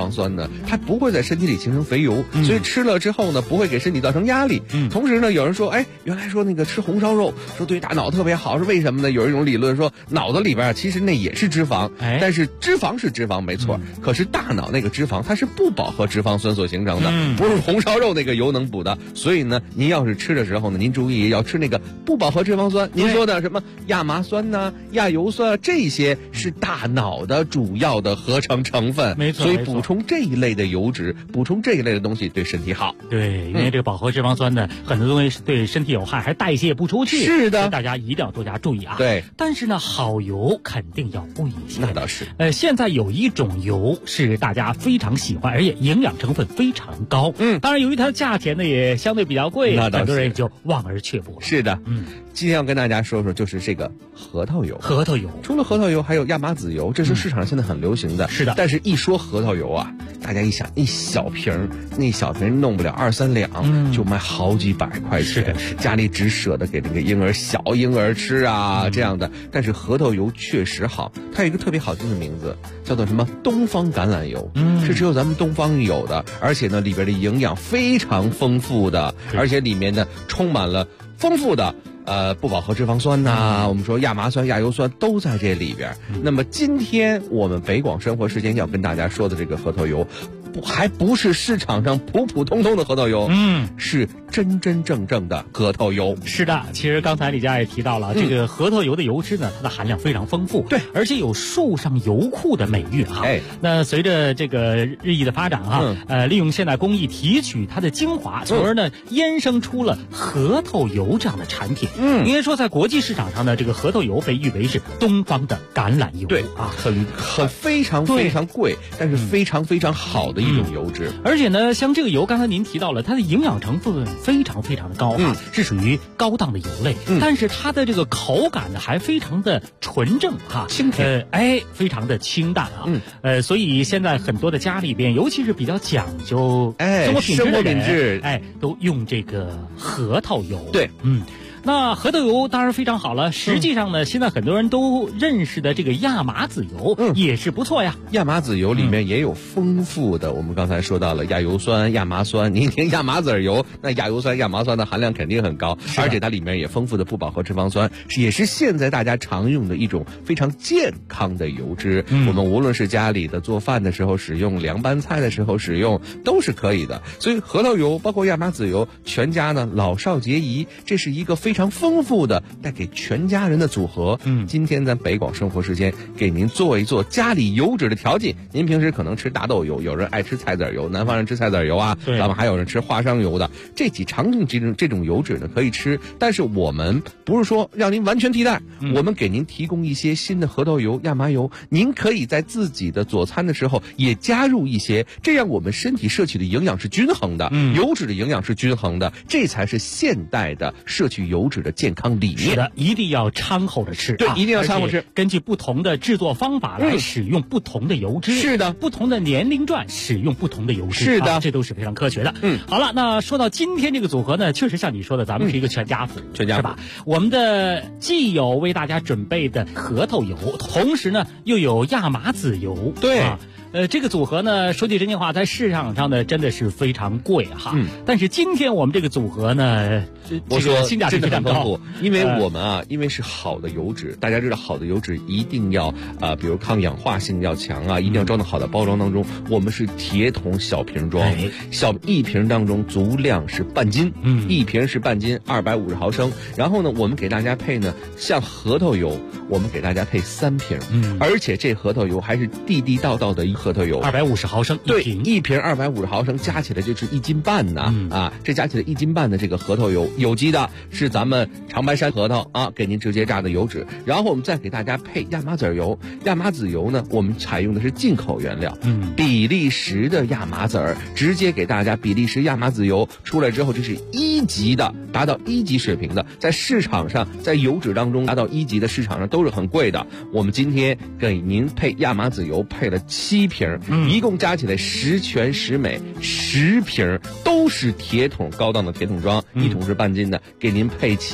肪酸呢，它不会在身体里形成肥油，所以吃了之后呢，不会给身体造成压力。同时呢，有人说，哎，原来说那个吃红烧肉说对大脑特别好，是为什么呢？有一种理论说，脑子里边其实那也是脂肪，但是脂肪是脂肪没错，可是大脑那个脂肪它是不饱和脂肪酸所形成的，不是红烧肉那个油能补的。所以呢，您要是吃的时候呢，您注意要吃那个不饱和脂肪酸。您说的什么亚麻酸呐、亚油酸啊，这些是大脑的主要的合成成分， 没错。 所以补充这一类的油脂，补充这一类的东西对身体好。 对，因为这个饱和脂肪酸呢，很多东西对身体有害，还代谢不出去。 是的， 大家一定要多加注意啊。 对， 但是呢，好油肯定要贵一些。 那倒是。 现在有一种油是大家非常喜欢，而且营养成分非常高。当然由于它的价钱呢也相对比较贵，很多人也就望而却步了。 是的，今天要跟大家说说就是这个核桃油。 核桃油除了核桃油，还有亚麻籽油，这是市场上现在很流行的。 是的， 但是一说核桃油啊，大家一想，一小瓶，那小瓶弄不了2-3两，就卖好几百块钱。 是的，是的， 家里只舍得给这个小婴儿吃啊，这样的。但是核桃油确实好，它有一个特别好听的名字，叫做什么？东方橄榄油。是只有咱们东方有的，而且呢，里边的营养非常丰富的，而且里面呢充满了丰富的不饱和脂肪酸呐，我们说亚麻酸、亚油酸都在这里边。那么今天我们北广生活时间要跟大家说的这个核桃油，还不是市场上普普通通的核桃油，是真真正正的核桃油。 是的，其实刚才李佳也提到了，这个核桃油的油脂呢，它的含量非常丰富， 对， 而且有树上油库的美誉哈。那随着这个日益的发展哈，利用现代工艺提取它的精华，从而呢衍生出了核桃油这样的产品。应该说在国际市场上呢，这个核桃油被誉为是东方的橄榄油。 对啊， 很非常非常贵，但是非常非常好的一种油脂。 而且呢，像这个油，刚才您提到了，它的营养成分非常非常的高啊，是属于高档的油类，但是它的这个口感呢还非常的纯正哈， 清甜， 非常的清淡啊，所以现在很多的家里边，尤其是比较讲究生活品质，都用这个核桃油。 对， 那核桃油当然非常好了，实际上呢，现在很多人都认识的这个亚麻籽油也是不错呀。 亚麻籽油里面也有丰富的，我们刚才说到了亚油酸、亚麻酸。您听亚麻籽油，那亚油酸、亚麻酸的含量肯定很高，而且它里面也丰富的不饱和脂肪酸，也是现在大家常用的一种非常健康的油脂。我们无论是家里的做饭的时候使用，凉拌菜的时候使用，都是可以的。所以核桃油包括亚麻籽油，全家呢老少皆宜，这是一个非常丰富的带给全家人的组合。今天咱北广生活时间给您做一做家里油脂的调剂。您平时可能吃大豆油，有人爱吃菜籽油，南方人吃菜籽油啊，咱们还有人吃花生油的，这几常用这种油脂呢可以吃，但是我们不是说让您完全替代，我们给您提供一些新的核桃油、亚麻油，您可以在自己的佐餐的时候也加入一些，这样我们身体摄取的营养是均衡的，油脂的营养是均衡的，这才是现代的摄取油脂的健康理念。 是的，一定要掺和着吃， 对，一定要掺和吃， 根据不同的制作方法来使用不同的油脂。 是的， 不同的年龄段使用不同的油脂。 是的， 这都是非常科学的。好了，那说到今天这个组合呢，确实像你说的，咱们是一个全家福， 全家福是吧？我们的既有为大家准备的核桃油，同时呢又有亚麻籽油。 对。 这个组合呢，说句真心话，在市场上呢真的是非常贵哈。但是今天我们这个组合呢， 我说性价比非常高， 因为我们因为是好的油脂，大家知道好的油脂一定要比如抗氧化性要强啊，一定要装到好的包装当中。我们是铁桶小瓶装，一瓶当中足量是半斤，一瓶是半斤，250毫升。然后呢，我们给大家配呢，像核桃油，我们给大家配3瓶，而且这核桃油还是地地道道的核桃油 ，250毫升一瓶，一瓶250毫升，加起来就是1斤半呢。这加起来1斤半的这个核桃油，有机的，是咱们长白山核桃给您直接榨的油脂。然后我们再给大家配亚麻籽油，亚麻籽油呢，我们采用的是进口原料，比利时的亚麻籽儿，直接给大家比利时亚麻籽油出来之后，这是1级的，达到1级水平的，在市场上，在油脂当中达到1级的市场上都是很贵的。我们今天给您配亚麻籽油配了7瓶，一共加起来10全10美，10瓶都是铁桶高档的铁桶装，一桶是半斤的，给您配齐了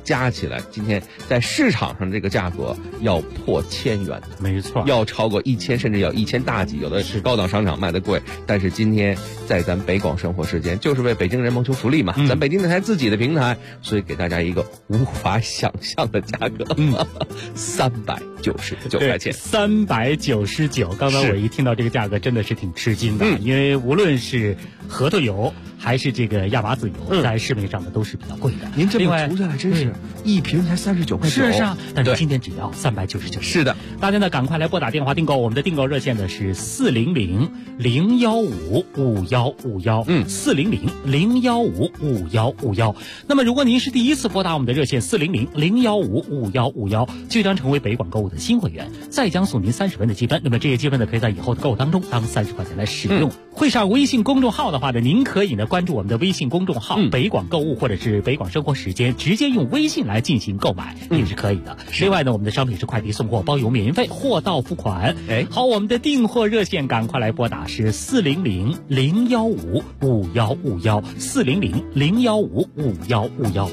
加起来，今天在市场上这个价格要破1000元， 没错， 要超过1000，甚至要1000大几，有的是高档商场卖的贵。但是今天在咱北广生活时间，就是为北京人谋求福利嘛，咱北京电台自己的平台，所以给大家一个无法想象的价格，399块钱 ，399。刚才我一听到这个价格，真的是挺吃惊的，因为无论是核桃油还是这个亚麻籽油，在市面上的都是比较贵的。 您这么除下来，真是一瓶才39块9。 是啊，但是今天只要399。 是的， 大家呢赶快来拨打电话订购，我们的订购热线呢是400-015-5151，400-015-5151。那么如果您是第一次拨打我们的热线400-015-5151，就将成为北广购物的新会员，再将送您30分的积分。那么这些积分呢，可以在以后的购物当中当30块钱来使用。会上微信公众号的话呢，您可以呢关注我们的微信公众号北广购物或者是北广生活时间，直接用微信来进行购买也是可以的。另外呢，我们的商品是快递送货包邮免运费，货到付款。好，我们的订货热线赶快来拨打是400-015-5151，400-015-5151。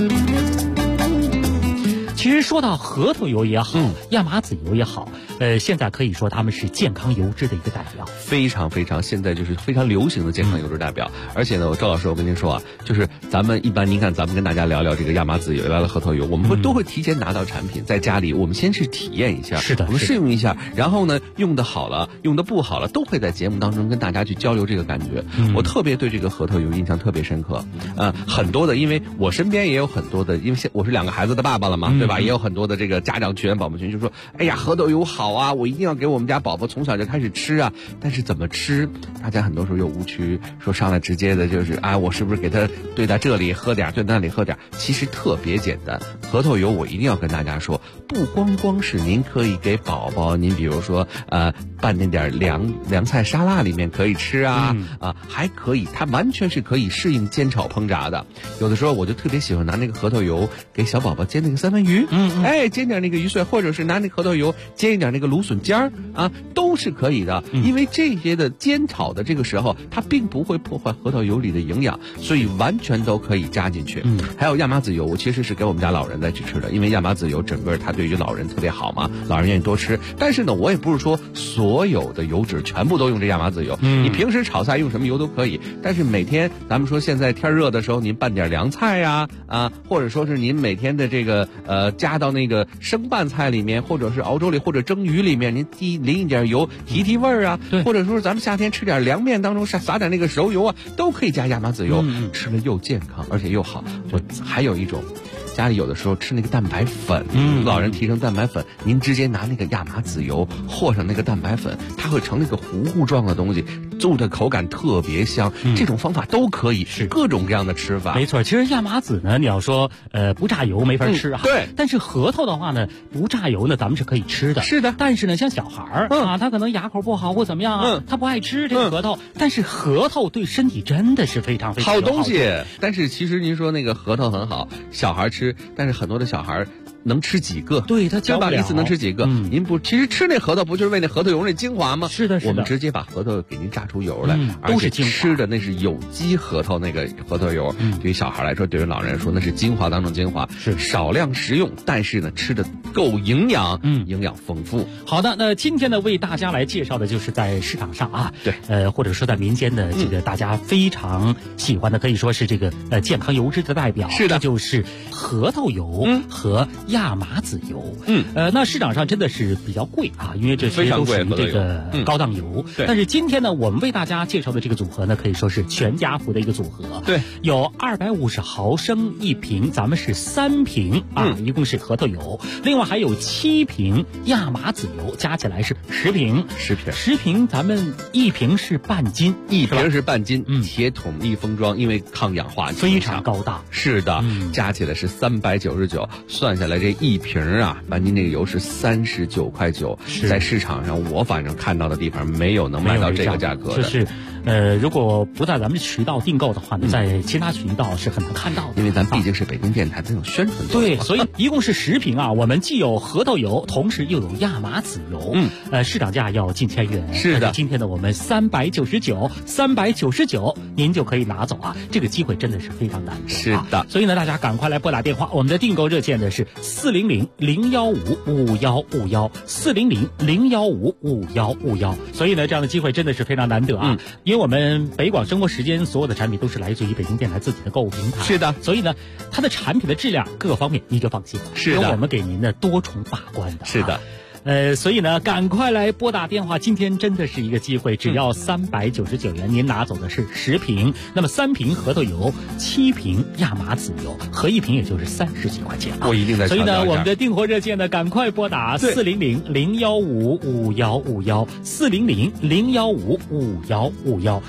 其实说到核桃油也好，亚麻籽油也好，现在可以说它们是健康油脂的一个代表， 非常非常，现在就是非常流行的健康油脂代表。而且呢，赵老师，我跟您说啊，就是咱们一般，您看咱们跟大家聊聊这个亚麻籽油，聊聊核桃油，我们都会提前拿到产品，在家里我们先去体验一下， 是的， 我们试用一下，然后呢，用的好了，用的不好了，都会在节目当中跟大家去交流这个感觉。我特别对这个核桃油印象特别深刻，很多的，因为我身边也有很多的，因为我是2个孩子的爸爸了嘛，对吧？也有很多的这个家长群、宝宝群就说，哎呀，核桃油好啊，我一定要给我们家宝宝从小就开始吃啊。但是怎么吃，大家很多时候有误区，说上来直接的就是啊，我是不是给他对在这里喝点，对那里喝点？其实特别简单。核桃油我一定要跟大家说，不光是您可以给宝宝，您比如说拌那点凉菜沙拉里面可以吃啊，还可以，它完全是可以适应煎炒烹炸的。有的时候我就特别喜欢拿那个核桃油给小宝宝煎那个三文鱼，煎点那个鱼碎，或者是拿那核桃油煎一点那个芦笋尖儿啊，都是可以的。因为这些的煎炒的这个时候，它并不会破坏核桃油里的营养，所以完全都可以加进去。还有亚麻籽油，我其实是给我们家老人在去吃的，因为亚麻籽油整个它对于老人特别好嘛，老人愿意多吃。但是呢，我也不是说所有的油脂全部都用这亚麻籽油，你平时炒菜用什么油都可以，但是每天咱们说现在天热的时候，您拌点凉菜呀，或者说是您每天的这个加到那个生拌菜里面，或者是熬粥里，或者蒸鱼里面，您淋一点油提味儿啊，或者说咱们夏天吃点凉面当中撒点那个熟油啊，都可以加亚麻籽油，吃了又健康而且又好。我还有一种，家里有的时候吃那个蛋白粉，老人提成蛋白粉，您直接拿那个亚麻籽油和上那个蛋白粉，它会成那个糊糊状的东西，做的口感特别香。这种方法都可以，是各种各样的吃法。 没错，其实亚麻籽呢，你要说不榨油没法吃啊， 对。 但是核桃的话呢，不榨油呢，咱们是可以吃的。 是的。 但是呢，像小孩儿他可能牙口不好或怎么样啊，他不爱吃这个核桃。但是核桃对身体真的是非常非常好东西。但是其实您说那个核桃很好，小孩吃，但是很多的小孩能吃几个？ 对，他教不了， 一次能吃几个？您不，其实吃那核桃不就是为那核桃油那精华吗？ 是的，是的。 我们直接把核桃给您榨出油来，都是吃的那是有机核桃那个核桃油。对于小孩来说，对于老人来说，那是精华当中精华，是少量食用，但是呢，吃的够营养，营养丰富。 好的，那今天呢，为大家来介绍的就是在市场上啊， 对， 或者说在民间的这个大家非常喜欢的，可以说是这个健康油脂的代表， 是的， 就是核桃油和亚麻籽油。那市场上真的是比较贵啊，因为这些都属于这个高档油。但是今天呢，我们为大家介绍的这个组合呢，可以说是全家福的一个组合。 对， 有250毫升一瓶，咱们是3瓶啊，一共是核桃油。另外还有7瓶亚麻籽油，加起来是10瓶。10瓶，咱们1瓶是半斤， 铁桶密封装，因为抗氧化非常高档。 是的，加起来是399，算下来的这一瓶啊，半斤这个油是39.9块，在市场上我反正看到的地方没有能卖到这个价格的。 就是如果不在咱们渠道订购的话呢，在其他渠道是很难看到的， 因为咱毕竟是北京电台的这种宣传作用。 对，所以一共是10瓶啊，我们既有核桃油，同时又有亚麻籽油，市场价要近1000元。 是的， 今天呢我们399，您就可以拿走啊，这个机会真的是非常难得。 是的， 所以呢大家赶快来拨打电话，我们的订购热线呢是400-015-5151，400-015-5151。所以呢这样的机会真的是非常难得啊，因为我们北广生活时间所有的产品都是来自于北京电台自己的购物平台。 是的， 所以呢它的产品的质量各个方面你就放心了， 是的， 有我们给您的多重把关的。 是的。 所以呢，赶快来拨打电话，今天真的是一个机会，只要399元，您拿走的是10瓶，那么3瓶核桃油，7瓶亚麻籽油，合1瓶也就是30几块钱啊。 我一定在。 所以呢，我们的订货热线呢，赶快拨打400-015-5151，400-015-5151。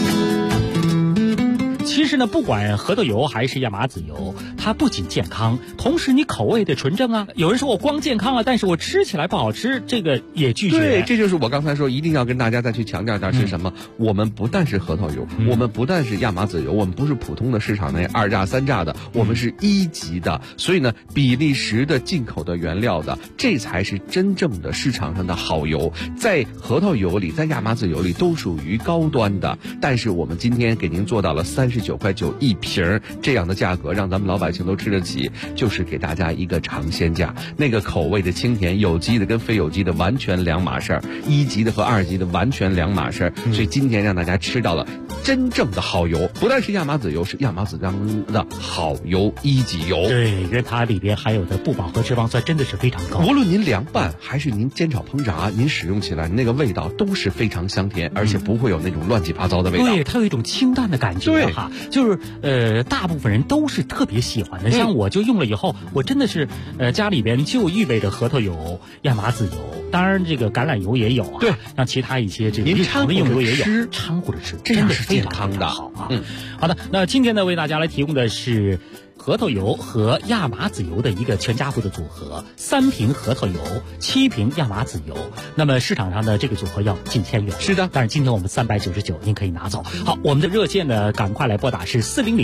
其实呢，不管核桃油还是亚麻籽油，它不仅健康，同时你口味得纯正啊。有人说我光健康了，但是我吃起来不好吃，这个也拒绝。 对，这就是我刚才说一定要跟大家再去强调一下是什么。我们不但是核桃油，我们不但是亚麻籽油，我们不是普通的市场内2价3价的，我们是1级的。所以呢，比利时的进口的原料的，这才是真正的市场上的好油。在核桃油里，在亚麻籽油里都属于高端的，但是我们今天给您做到了39.9块一瓶这样的价格，让咱们老百姓都吃得起，就是给大家一个尝鲜价。那个口味的清甜，有机的跟非有机的完全两码事儿，1级的和2级的完全两码事儿。所以今天让大家吃到了真正的好油，不但是亚麻籽油，是亚麻籽当的好油，1级油。 对，因为它里边含有的不饱和脂肪酸真的是非常高。 无论您凉拌还是您煎炒烹炸，您使用起来那个味道都是非常香甜，而且不会有那种乱七八糟的味道。 对，它有一种清淡的感觉哈。就是大部分人都是特别喜欢的，像我就用了以后，我真的是家里边就预备着核桃油、亚麻籽油，当然这个橄榄油也有啊， 对， 像其他一些这个您常的用油也有， 掺和着吃， 这样是健康的好啊。好的，那今天呢为大家来提供的是核桃油和亚麻籽油的一个全家福的组合，3瓶核桃油，7瓶亚麻籽油。那么市场上的这个组合要近1000元。 是的， 但是今天我们399，您可以拿走。好，我们的热线呢，赶快来拨打是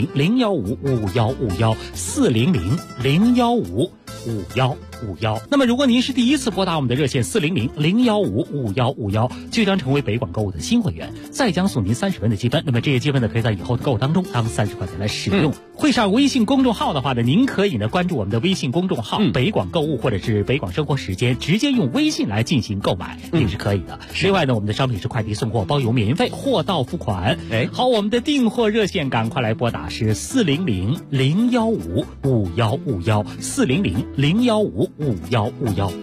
400-015-5151，400-015-5151。那么如果您是第一次拨打我们的热线400-015-5151，就将成为北广购物的新会员，再将送您30分的积分。那么这些积分呢，可以在以后的购物当中当30块钱来使用。会上微信公众号的话呢，您可以呢关注我们的微信公众号北广购物或者是北广生活时间，直接用微信来进行购买也是可以的。另外呢，我们的商品是快递送货，包邮免运费，货到付款。好，我们的订货热线赶快来拨打是400-015-5151，400-015-5151。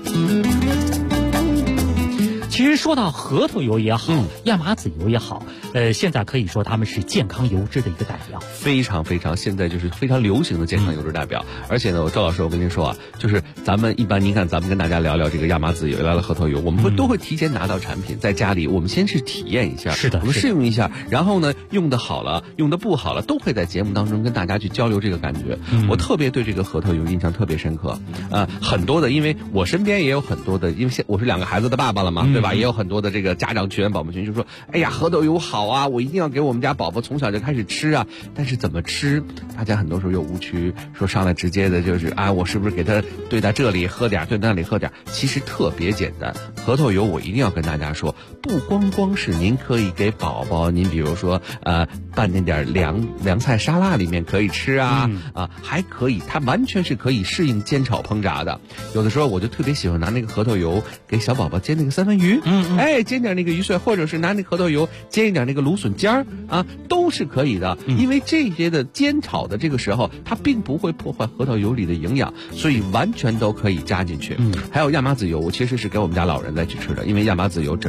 其实说到核桃油也好，亚麻籽油也好，现在可以说他们是健康油脂的一个代表， 非常非常，现在就是非常流行的健康油脂代表。而且呢，赵老师，我跟您说啊，就是咱们一般，您看咱们跟大家聊聊这个亚麻籽油，聊聊核桃油，我们都会提前拿到产品，在家里我们先去体验一下， 是的， 我们试用一下，然后呢，用的好了，用的不好了，都会在节目当中跟大家去交流这个感觉。我特别对这个核桃油印象特别深刻，很多的，因为我身边也有很多的，因为我是2个孩子的爸爸了嘛，对吧？也有很多的这个家长群、宝宝群就说：“哎呀，核桃油好啊，我一定要给我们家宝宝从小就开始吃啊。”但是怎么吃，大家很多时候有误区，说上来直接的就是啊，我是不是给他对在这里喝点，对那里喝点？其实特别简单。核桃油我一定要跟大家说，不光是您可以给宝宝，您比如说拌那点凉菜沙拉里面可以吃啊，还可以，它完全是可以适应煎炒烹炸的。有的时候我就特别喜欢拿那个核桃油给小宝宝煎那个三文鱼，煎点那个鱼碎，或者是拿那核桃油煎一点那个芦笋尖儿啊，都是可以的。因为这些的煎炒的这个时候，它并不会破坏核桃油里的营养，所以完全都可以加进去。还有亚麻籽油，我其实是给我们家老人再去吃的，因为亚麻籽油整个它对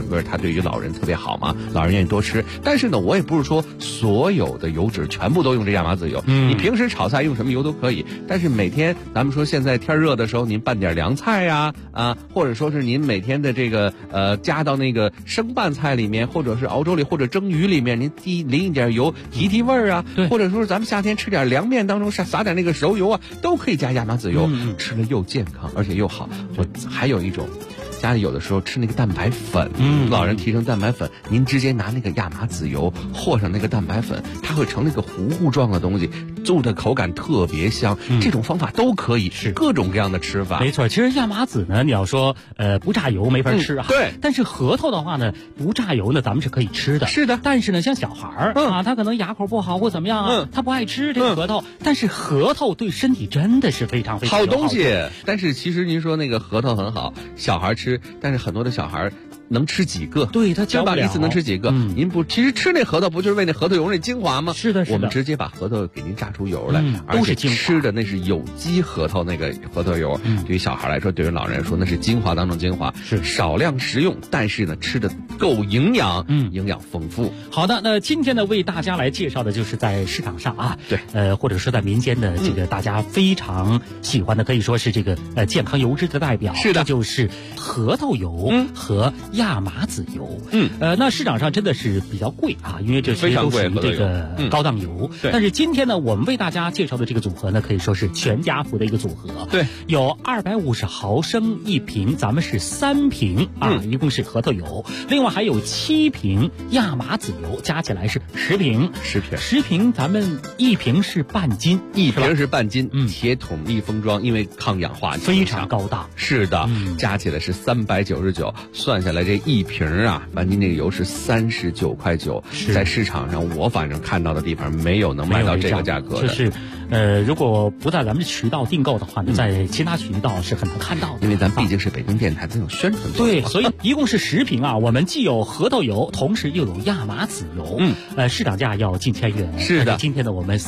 对于老人特别好嘛，老人愿意多吃。但是呢，我也不是说所有的油脂全部都用这亚麻籽油，你平时炒菜用什么油都可以，但是每天咱们说现在天热的时候，您拌点凉菜呀，或者说是您每天的这个加到那个生拌菜里面，或者是熬粥里，或者蒸鱼里面，您淋一点油提味儿啊，或者说是咱们夏天吃点凉面当中撒点那个熟油啊，都可以加亚麻籽油，吃了又健康而且又好。我还有一种。家里有的时候吃那个蛋白粉，老人提成蛋白粉，您直接拿那个亚麻籽油和上那个蛋白粉，它会成那个糊糊状的东西，做的口感特别香。这种方法都可以，是各种各样的吃法。 没错，其实亚麻籽呢，你要说不榨油没法吃啊， 对。 但是核桃的话呢，不榨油呢，咱们是可以吃的。 是的。 但是呢，像小孩儿他可能牙口不好或怎么样啊，他不爱吃这个核桃。但是核桃对身体真的是非常非常好东西。但是其实您说那个核桃很好，小孩吃。但是很多的小孩能吃几个？ 对，他嚼不了， 一次能吃几个？您不，其实吃那核桃不就是为那核桃油那精华吗？ 是的，是的。 我们直接把核桃给您榨出油来， 都是精华。 吃的那是有机核桃，那个核桃油，对于小孩来说，对于老人来说，那是精华当中精华， 是少量食用，但是呢，吃的够营养，营养丰富。 好的，那今天呢，为大家来介绍的就是在市场上啊， 对， 或者说在民间的这个大家非常喜欢的，可以说是这个健康油脂的代表， 是的， 这就是核桃油和亚麻籽油。那市场上真的是比较贵啊，因为这些都属于这个高档油。但是今天呢，我们为大家介绍的这个组合呢，可以说是全家福的一个组合。 对， 有250毫升一瓶，咱们是3瓶一共是核桃油，另外还有7瓶亚麻籽油，加起来是10瓶。10瓶，咱们1瓶是半斤， 一瓶是半斤，铁桶密封装，因为抗氧化非常高档。 是的，加起来是399，算下来这一瓶半斤这个油是39.9块，在市场上我反正看到的地方没有能卖到这个价格的。 就是如果不在咱们渠道订购的话呢，在其他渠道是很难看到的。 因为咱毕竟是北京电台，咱有宣传。 对，所以一共是10瓶啊。我们既有核桃油，同时又有亚麻籽油。市场价要近1000元。 是的， 今天呢我们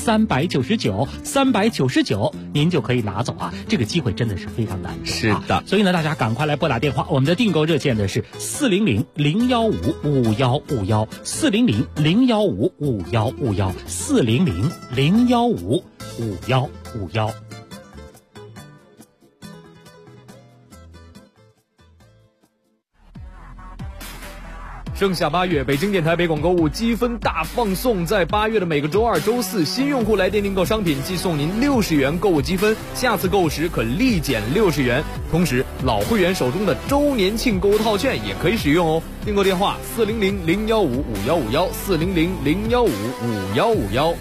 399，您就可以拿走啊。这个机会真的是非常难得。 是的， 所以呢大家赶快来拨打电话，我们的订购热线呢是400-015-5151，400-015-5151，400-015-5151。 盛夏8月，北京电台北广购物积分大放送，在8月的每个周2、周4，新用户来电订购商品，即送您60元购物积分，下次购物时可立减60元。同时，老会员手中的周年庆购物套券也可以使用哦。订购电话400-015-5151，400-015-5151。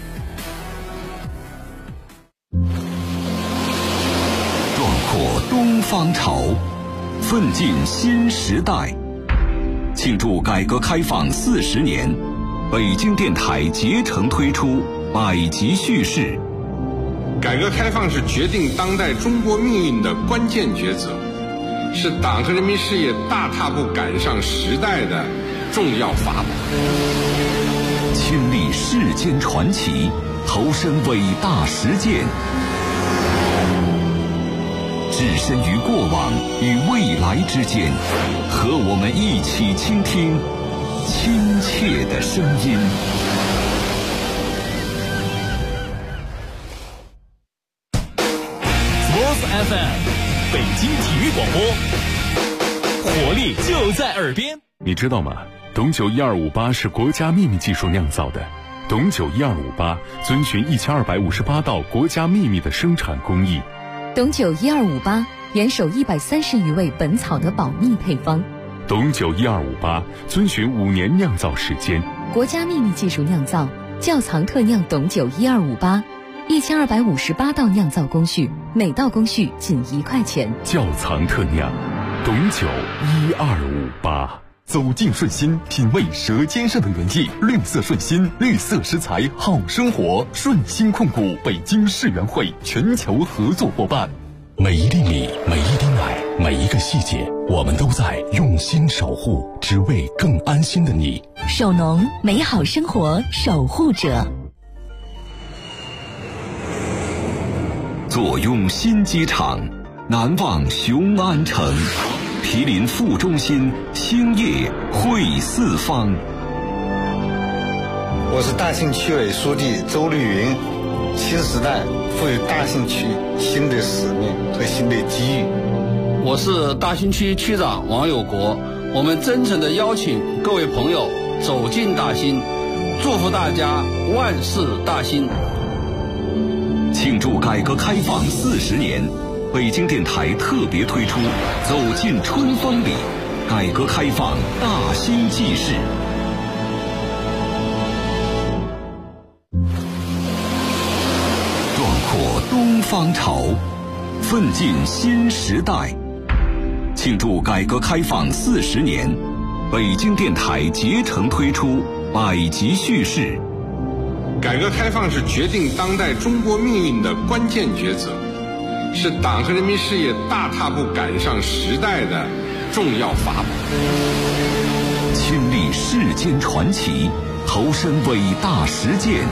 壮阔东方潮，奋进新时代。庆祝改革开放40年，北京电台竭诚推出百集叙事。 改革开放是决定当代中国命运的关键抉择，是党和人民事业大踏步赶上时代的重要法宝。 亲历世间传奇，投身伟大实践，置身于过往与未来之间，和我们一起倾听亲切的声音。 Sports FM， 北京体育广播，活力就在耳边。 你知道吗？董酒1258是国家秘密技术酿造的。董酒1258遵循1258道国家秘密的生产工艺。 董酒1258严守130余味本草的保密配方。 董酒1258遵循5年酿造时间， 国家秘密技术酿造，窖藏特酿董酒1258，1258道酿造工序，每道工序仅1块钱。 窖藏特酿，董酒1258。 走进顺心，品味舌尖上的原意，绿色顺心，绿色食材好生活。顺心控股北京世园会全球合作伙伴。 每一粒米，每一滴奶，每一个细节，我们都在用心守护，只为更安心的你。 首农，美好生活守护者。 坐拥新机场，难忘雄安城。 毗邻副中心，星夜会四方。 我是大兴区委书记周绿云。新时代赋予大兴区新的使命和新的机遇。 我是大兴区区长王有国。我们真诚地邀请各位朋友走进大兴，祝福大家万事大兴。 庆祝改革开放40年，北京电台特别推出《走进春风里》，改革开放大兴纪事。壮阔东方潮，奋进新时代。庆祝改革开放40年，北京电台竭诚推出百集叙事。 改革开放是决定当代中国命运的关键抉择，是党和人民事业大踏步赶上时代的重要法宝。 亲历世间传奇，投身伟大实践。